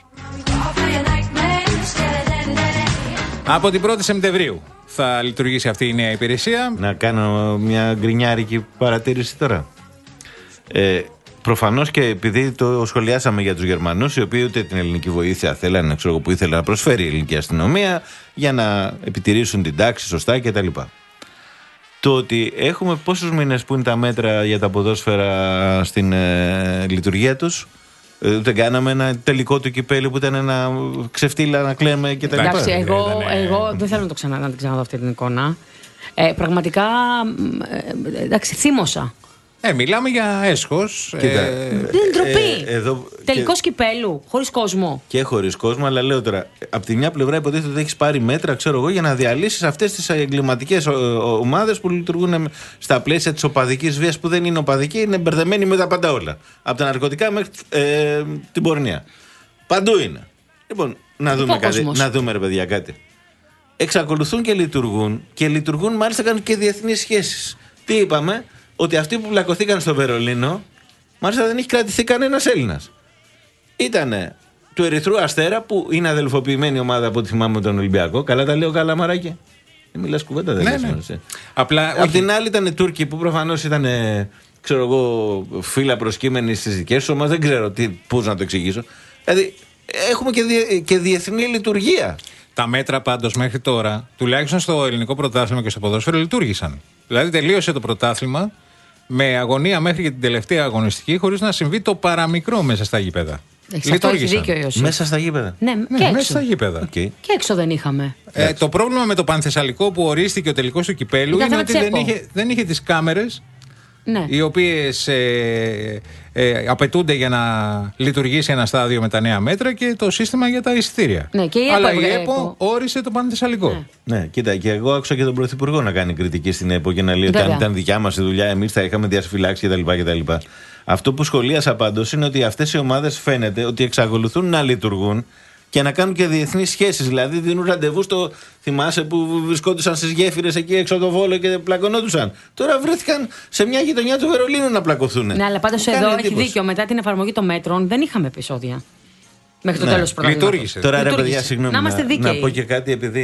Από την πρώτη Σεπτεμβρίου θα λειτουργήσει αυτή η νέα υπηρεσία. Να κάνω μια γκρινιάρικη παρατήρηση τώρα. Ε, Προφανώς και επειδή το σχολιάσαμε για τους Γερμανούς, οι οποίοι ούτε την ελληνική βοήθεια θέλανε, ξέρω που ήθελε να προσφέρει η ελληνική αστυνομία για να επιτηρήσουν την τάξη σωστά κτλ. Το ότι έχουμε πόσους μήνες που είναι τα μέτρα για τα ποδόσφαιρα στην ε, λειτουργία τους, Ούτε κάναμε ένα τελικό του κυπέλου που ήταν ένα ξεφτύλα να κλαίμε και τα λοιπά. Εντάξει, εγώ, εγώ δεν θέλω να το ξανα, να την ξαναδώ αυτή την εικόνα. Ε, πραγματικά, ε, εντάξει, θύμωσα. Ε, μιλάμε για έσχος. Κοίτα, ε, Δεν είναι ντροπή. Ε, εδώ, Τελικός και... κυπέλου, χωρίς κόσμο. Και χωρίς κόσμο, αλλά λέω τώρα, από τη μια πλευρά υποτίθεται ότι έχεις πάρει μέτρα, ξέρω εγώ, για να διαλύσεις αυτές τις εγκληματικές ομάδες που λειτουργούν στα πλαίσια της οπαδικής βίας, που δεν είναι οπαδική, είναι μπερδεμένοι με τα πάντα όλα. Από τα ναρκωτικά μέχρι ε, την πορνεία. Παντού είναι. Λοιπόν, να δούμε, κάτι, να δούμε ρε παιδιά κάτι. Εξακολουθούν και λειτουργούν και λειτουργούν μάλιστα κάνουν και διεθνείς σχέσεις. Τι είπαμε? Ότι αυτοί που πλακωθήκαν στο Βερολίνο, μάλιστα δεν έχει κρατηθεί κανένας Έλληνας. Ήτανε του Ερυθρού Αστέρα, που είναι αδελφοποιημένη ομάδα από ό,τι θυμάμαι με τον Ολυμπιακό. Καλά τα λέω, καλά μαράκι. Δεν μιλάς κουβέντα, δεν λες. Ναι, ναι. Απλά, απ' την άλλη ήταν Τούρκοι που προφανώς ήταν, ξέρω εγώ, φύλλα προσκύμενοι στις δικές σου ομάδες. Δεν ξέρω τι, πώς να το εξηγήσω. Δηλαδή, έχουμε και, διε, και διεθνή λειτουργία. Τα μέτρα πάντως μέχρι τώρα, τουλάχιστον στο ελληνικό πρωτάθλημα και στο ποδόσφαιρο, λειτουργήσαν. Δηλαδή, τελείωσε το πρωτάθλημα με αγωνία μέχρι και την τελευταία αγωνιστική, χωρίς να συμβεί το παραμικρό μέσα στα γήπεδα. Λειτουργήσαν. Μέσα στα γήπεδα. Ναι, ναι, και μέσα έξω. στα γήπεδα. Okay. Και έξω δεν είχαμε. Ε, το πρόβλημα με το Πανθεσσαλικό που ορίστηκε ο τελικός του κυπέλου είναι ότι δεν είχε, δεν είχε τις κάμερες, ναι, οι οποίες ε, ε, απαιτούνται για να λειτουργήσει ένα στάδιο με τα νέα μέτρα και το σύστημα για τα εισιτήρια. Ναι, και η Αλλά ΕΠΟ, η ΕΠΟ όρισε το Πανθεσσαλικό. Ναι. ναι, κοίτα, και εγώ άκουσα και τον Πρωθυπουργό να κάνει κριτική στην ΕΠΟ και να λέει ότι αν ήταν δικιά μας η δουλειά, εμείς θα είχαμε διασφυλάξει κτλ. Αυτό που σχολίασα πάντως είναι ότι αυτές οι ομάδες φαίνεται ότι εξακολουθούν να λειτουργούν και να κάνουν και διεθνείς σχέσεις. Δηλαδή δίνουν ραντεβού στο. Θυμάσαι που βρισκόντουσαν στις γέφυρες εκεί έξω από το Βόλο και πλακωνόντουσαν. Τώρα βρέθηκαν σε μια γειτονιά του Βερολίνου να πλακωθούν. Ναι, αλλά πάντως εδώ έχει δίκιο. Μετά την εφαρμογή των μέτρων δεν είχαμε επεισόδια. Μέχρι το ναι, τέλος του προγράμματος. Τώρα ρε παιδιά, συγγνώμη, να, να, να πω και κάτι, επειδή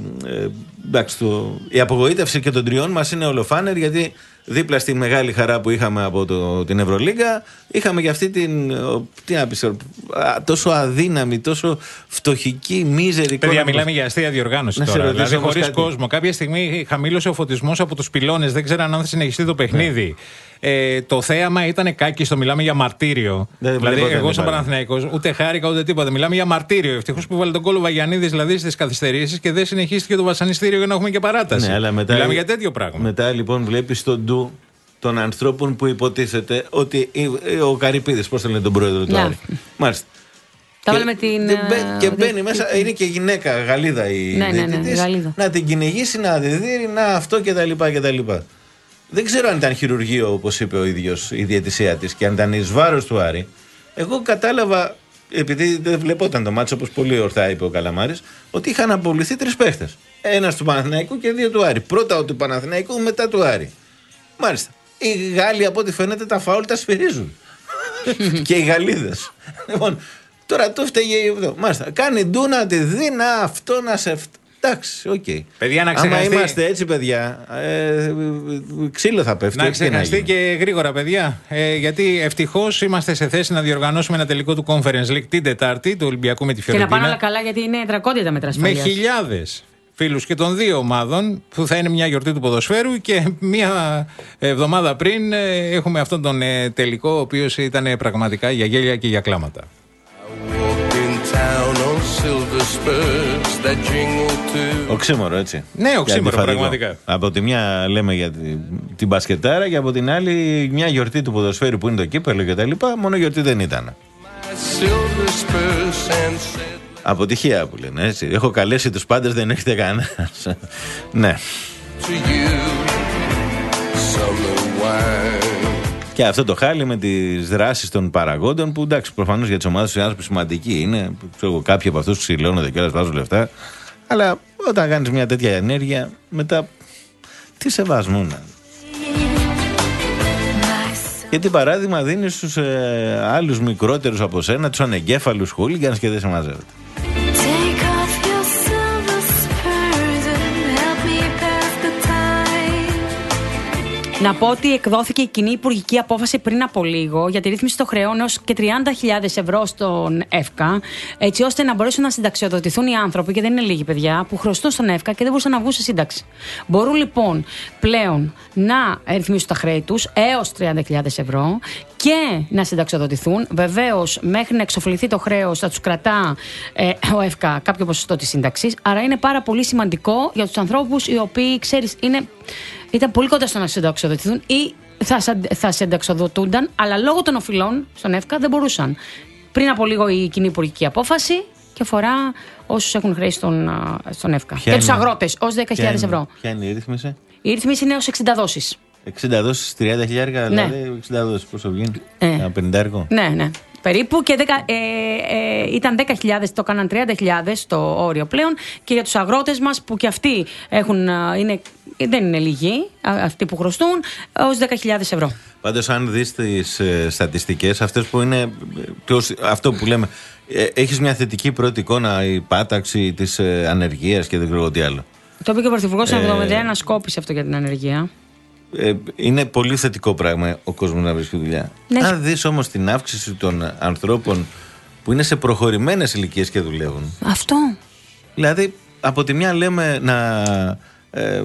ε, εντάξει, το, η απογοήτευση και των τριών μας είναι ολοφάνερ, γιατί δίπλα στη μεγάλη χαρά που είχαμε από το, την Ευρωλίγκα, είχαμε και αυτή την τι να πεις, τόσο αδύναμη, τόσο φτωχική, μίζερη. Παιδιά, μιλάμε για αστεία διοργάνωση τώρα. Δηλαδή χωρίς κόσμο. Κάποια στιγμή χαμήλωσε ο φωτισμός από τους πυλώνες, δεν ξέραν αν θα συνεχιστεί το παιχνίδι. Ναι. Ε, το θέαμα ήταν κάκιστο, μιλάμε για μαρτύριο. Δεν δηλαδή, εγώ σαν Παναθηναϊκός ούτε χάρηκα ούτε τίποτα. Μιλάμε για μαρτύριο. Ευτυχώς που βάλε τον κόλλο Βαγιανίδης δηλαδή στις καθυστερήσεις και δεν συνεχίστηκε το βασανιστήριο για να έχουμε και παράταση. Ναι, αλλά μετά, μιλάμε για τέτοιο πράγμα. Μετά λοιπόν βλέπεις τον ντου των ανθρώπων που υποτίθεται ότι ο Καρυπίδης, πώς θα λένε τον πρόεδρο του Άρη. Μάλιστα. Τα και, την, και μπαίνει μέσα, είναι και γυναίκα Γαλλίδα η ναι, ναι, ναι, της, να την κυνηγήσει, να τη δει, να αυτό κτλ. Δεν ξέρω αν ήταν χειρουργείο, όπως είπε ο ίδιος η διαιτησία της, και αν ήταν εις βάρος του Άρη. Εγώ κατάλαβα, επειδή δεν βλεπόταν το μάτσο, όπως πολύ ορθά είπε ο Καλαμάρης, ότι είχαν αποβληθεί τρεις παίχτες. Ένας του Παναθηναϊκού και δύο του Άρη. Πρώτα του Παναθηναϊκού, μετά του Άρη. Μάλιστα. Οι Γάλλοι, από ό,τι φαίνεται, τα φάουλ τα σφυρίζουν. Και οι Γαλλίδες. Λοιπόν, τώρα το φταίγει εδώ. Μάλιστα. Κάνει ντου να τη δει, να αυτό να σε. Εντάξει, οκ. Okay. Παιδιά, να ξεχαστεί. Άμα είμαστε έτσι, παιδιά, ε, ξύλο θα πέφτει. Να ξεχαστεί και, και γρήγορα, παιδιά. Ε, γιατί ευτυχώς είμαστε σε θέση να διοργανώσουμε ένα τελικό του Conference League την Τετάρτη, του Ολυμπιακού με τη Φιωρεντίνα. Και να πάνε όλα καλά, γιατί είναι δρακόντια τα μέτρα ασφαλείας. Με χιλιάδες φίλους και των δύο ομάδων, που θα είναι μια γιορτή του ποδοσφαίρου, και μια εβδομάδα πριν ε, έχουμε αυτόν τον ε, τελικό, ο οποίος ήταν πραγματικά για γέλια και για κλάματα. Οξύμορο, έτσι. Ναι, οξύμορο, πραγματικά. Από τη μια λέμε για την, την μπασκετάρα, και από την άλλη μια γιορτή του ποδοσφαίρου που είναι το κύπελλο και τα λοιπά. Μόνο γιορτή δεν ήταν. Αποτυχία που λένε, έτσι. Έχω καλέσει τους πάντες, δεν έχετε κανένας. Ναι. Και αυτό το χάλι με τις δράσεις των παραγόντων, που εντάξει, προφανώς για τις ομάδες του άνθρωποι σημαντικοί είναι. Ξέρω, κάποιοι από αυτούς ξυλώνονται και άλλες βάζουν λεφτά. Αλλά όταν κάνεις μια τέτοια ενέργεια, μετά τι σεβασμού να. Γιατί παράδειγμα δίνεις στους ε, άλλους μικρότερους από σένα, τους ανεγκέφαλους χούλιγκανς, και δεν σε μαζεύεται. Να πω ότι εκδόθηκε η κοινή υπουργική απόφαση πριν από λίγο για τη ρύθμιση των χρεών έως και τριάντα χιλιάδες ευρώ στον ΕΦΚΑ, έτσι ώστε να μπορέσουν να συνταξιοδοτηθούν οι άνθρωποι, και δεν είναι λίγοι παιδιά, που χρωστούν στον ΕΦΚΑ και δεν μπορούσαν να βγουν σε σύνταξη. Μπορούν λοιπόν πλέον να ρυθμίσουν τα χρέη τους έως τριάντα χιλιάδες ευρώ και να συνταξιοδοτηθούν. Βεβαίως, μέχρι να εξοφληθεί το χρέος θα τους κρατά ε, ο ΕΦΚΑ κάποιο ποσοστό της σύνταξης. Άρα είναι πάρα πολύ σημαντικό για τους ανθρώπους οι οποίοι, ξέρεις, είναι, ήταν πολύ κοντά στο να συνταξιοδοτηθούν ή θα, θα συνταξιοδοτούνταν, αλλά λόγω των οφειλών στον ΕΦΚΑ δεν μπορούσαν. Πριν από λίγο η κοινή υπουργική απόφαση και αφορά όσους έχουν χρέη στον, στον ΕΦΚΑ. Ποια και τους αγρότες ως δέκα χιλιάδες ευρώ. Ποια είναι η ρύθμιση? Η ρύθμιση είναι έως εξήντα δόσεις. εξήντα δόσεις, τριάντα χιλιάδες, ναι. Δηλαδή εξήντα δόσεις, πόσο βγαίνει? Ε. Ένα πενηντάρικο. Ναι, ναι. Περίπου και δέκα, ε, ε, ήταν δέκα χιλιάδες, το κάναν τριάντα χιλιάδες το όριο πλέον, και για τους αγρότες μας που και αυτοί έχουν, είναι, δεν είναι λίγοι, αυτοί που χρωστούν, ως δέκα χιλιάδες ευρώ. Πάντως, αν δεις τις ε, στατιστικές, αυτές που είναι, το, αυτό που λέμε, ε, έχεις μια θετική πρώτη εικόνα, η πάταξη της ε, ανεργίας και δεν ξέρω τι άλλο. Το είπε και ο Πρωθυπουργός, ε, εβδομήντα ένα σκόπισε αυτό για την ανεργία. Ε, είναι πολύ θετικό πράγμα ο κόσμος να βρίσκει δουλειά. Ναι. Αν δεις όμως την αύξηση των ανθρώπων που είναι σε προχωρημένες ηλικίες και δουλεύουν. Αυτό. Δηλαδή, από τη μια λέμε να, ε,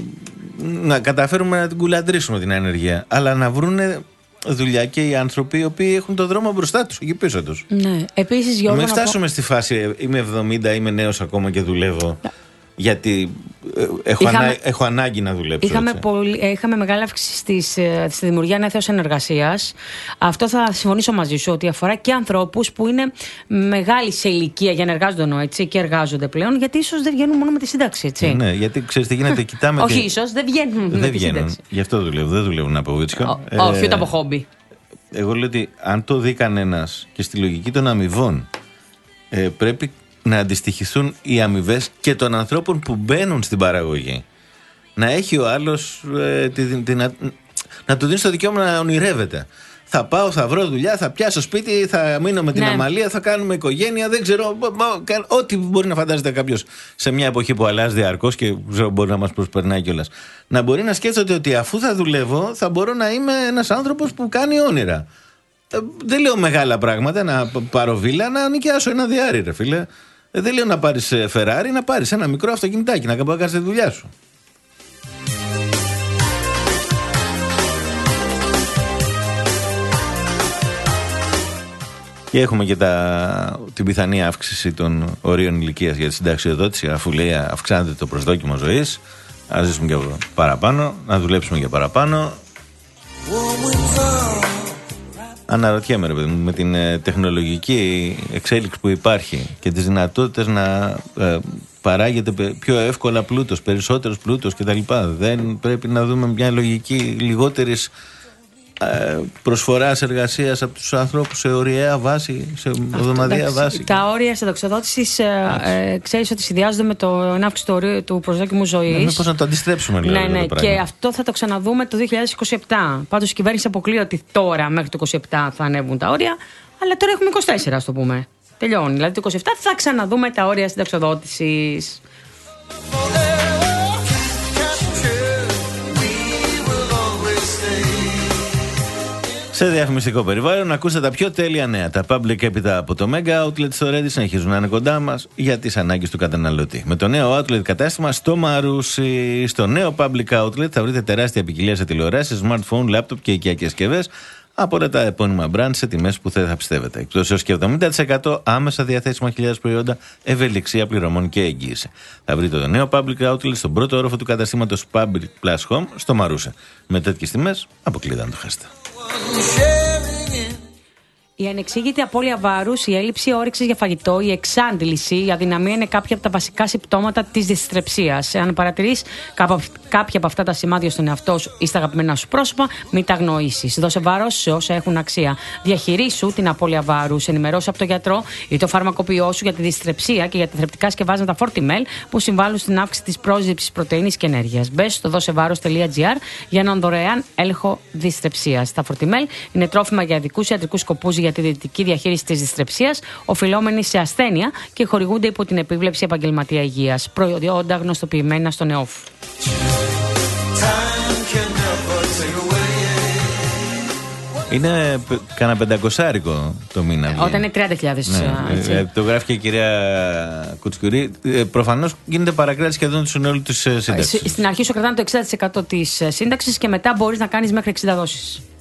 να καταφέρουμε να την κουλαντρήσουμε την ανεργία, αλλά να βρούνε δουλειά και οι άνθρωποι οι οποίοι έχουν τον δρόμο μπροστά τους, εκεί πίσω τους. Ναι. Επίσης, Γιώργο, μην φτάσουμε πω... στη φάση είμαι εβδομήντα, είμαι νέος ακόμα και δουλεύω. Γιατί έχω, είχαμε, ανά, έχω ανάγκη να δουλέψω. Είχαμε, πολύ, είχαμε μεγάλη αύξηση στις, στη δημιουργία νέων θέσεων εργασίας. Αυτό θα συμφωνήσω μαζί σου, ότι αφορά και ανθρώπους που είναι μεγάλοι σε ηλικία για να εργάζονται εννοώ, έτσι, και εργάζονται πλέον, γιατί ίσως δεν βγαίνουν μόνο με τη σύνταξη. Έτσι. Ναι, γιατί ξέρεις τι γίνεται, κοιτάμε. Όχι, ίσως δεν βγαίνουν δεν με βγαίνουν. τη σύνταξη. Γι' αυτό δουλεύουν, δεν δουλεύουν από βίτσιο. Ε, όχι, ούτε από χόμπι. Εγώ λέω ότι αν το δει κανένας και στη λογική των αμοιβών, ε, πρέπει να αντιστοιχηθούν οι αμοιβές και των ανθρώπων που μπαίνουν στην παραγωγή. Να έχει ο άλλος ε, τη, τη, τη, να, να του δίνει το δικαίωμα να ονειρεύεται. Θα πάω, θα βρω δουλειά, θα πιάσω σπίτι, θα μείνω με την ναι. αμαλία, θα κάνουμε οικογένεια, δεν ξέρω. Ό,τι μπορεί να φαντάζεται κάποιος σε μια εποχή που αλλάζει διαρκώς και μπορεί να μας προσπερνάει κιόλας. Να μπορεί να σκέφτεται ότι αφού θα δουλεύω, θα μπορώ να είμαι ένας άνθρωπος που κάνει όνειρα. Ε, δεν λέω μεγάλα πράγματα, να πάρω βίλα, να νοικιάσω ένα διάρρη, ρε φίλε. Ε, δεν λέω να πάρεις Ferrari, να πάρεις ένα μικρό αυτοκινητάκι, να κάνεις τη δουλειά σου. Και έχουμε και τα, την πιθανή αύξηση των ορίων ηλικίας για τη συνταξιοδότηση, αφού λέει αυξάνεται το προσδόκιμο ζωής. Να ζήσουμε και παραπάνω, να δουλέψουμε και παραπάνω. Αναρωτιέμαι, ρε παιδί μου, με την ε, τεχνολογική εξέλιξη που υπάρχει και τις δυνατότητες να ε, παράγεται πιο εύκολα πλούτος, περισσότερος πλούτος κτλ. Δεν πρέπει να δούμε μια λογική λιγότερης ε, προσφοράς εργασίας από τους ανθρώπους σε ωριαία βάση, σε εβδομαδιαία βάση. Τα όρια συνταξιοδότησης ε, ε, ξέρεις ότι συνδυάζονται με το αύξηση του, ορίου, του προσδόκιμου ζωής. Ναι, πώς να το αντιστρέψουμε, λέω. Ναι, ναι, και αυτό θα το ξαναδούμε το δύο χιλιάδες είκοσι επτά. Πάντως η κυβέρνηση αποκλείει ότι τώρα μέχρι το είκοσι επτά θα ανέβουν τα όρια, αλλά τώρα έχουμε είκοσι τέσσερα, ας το πούμε. Τελειώνει. Δηλαδή το είκοσι επτά θα ξαναδούμε τα όρια συνταξιοδότησης. Σε διαφημιστικό περιβάλλον, ακούστε τα πιο τέλεια νέα. Τα public έπειτα από το Mega Outlet στο Reddy συνεχίζουν να είναι κοντά μας για τις ανάγκες του καταναλωτή. Με το νέο Outlet κατάστημα στο Μαρούσι. Στο νέο public Outlet θα βρείτε τεράστια ποικιλία σε τηλεοράσεις, smartphone, laptop και οικιακές συσκευές από όλα τα επώνυμα brands σε τιμές που δεν θα πιστεύετε. Εκτός έως και εβδομήντα τοις εκατό άμεσα διαθέσιμα χιλιάδες προϊόντα, ευελιξία πληρωμών και εγγύηση. Θα βρείτε το νέο public outlet στον πρώτο όροφο του καταστήματος Public Plus Home στο Μαρούσι. Με τέτοιες τιμές, αποκλείται να το χάσετε. Η ανεξήγητη απώλεια βάρους, η έλλειψη όρεξης για φαγητό, η εξάντληση, η αδυναμία είναι κάποια από τα βασικά συμπτώματα της δυσθρεψίας. Αν παρατηρείς κάποια από αυτά τα σημάδια στον εαυτό σου ή στα αγαπημένα σου πρόσωπα, μην τα αγνοήσεις. Δώσε βάρος σε όσα έχουν αξία. Διαχειρίσου την απώλεια βάρους. Ενημερώσου από τον γιατρό ή το φαρμακοποιό σου για τη δυσθρεψία και για τα θρεπτικά σκευάσματα Fortimel που συμβάλλουν στην αύξηση της πρόσληψης πρωτεΐνης και ενέργειας. Μπες στο δώσεβάρος τελεία τζι άρ για έναν δωρεάν έλεγχο δυσθρεψίας. Τα Fortimel είναι τρόφιμα για ειδικούς ιατρικούς σκοπούς για τη διαιτητική διαχείριση της δυσθρεψίας, οφειλόμενη σε ασθένεια και χορηγούνται υπό την επίβλεψη επαγγελματία υγείας. Προϊόντα γνωστοποιημένα στο νεόφ. Είναι κανένα πεντακοσάρικο το μήνα. Βγαίνει. Όταν είναι τριάντα χιλιάδες. Ναι, ε, το γράφει και η κυρία Κουτσκουρή. Ε, προφανώς γίνεται παρακράτηση σχεδόν του συνόλου της σύνταξης. Στην αρχή σου κρατάνε το εξήντα τοις εκατό της σύνταξης και μετά μπορείς να κάνεις μέχρι εξήντα δόσεις.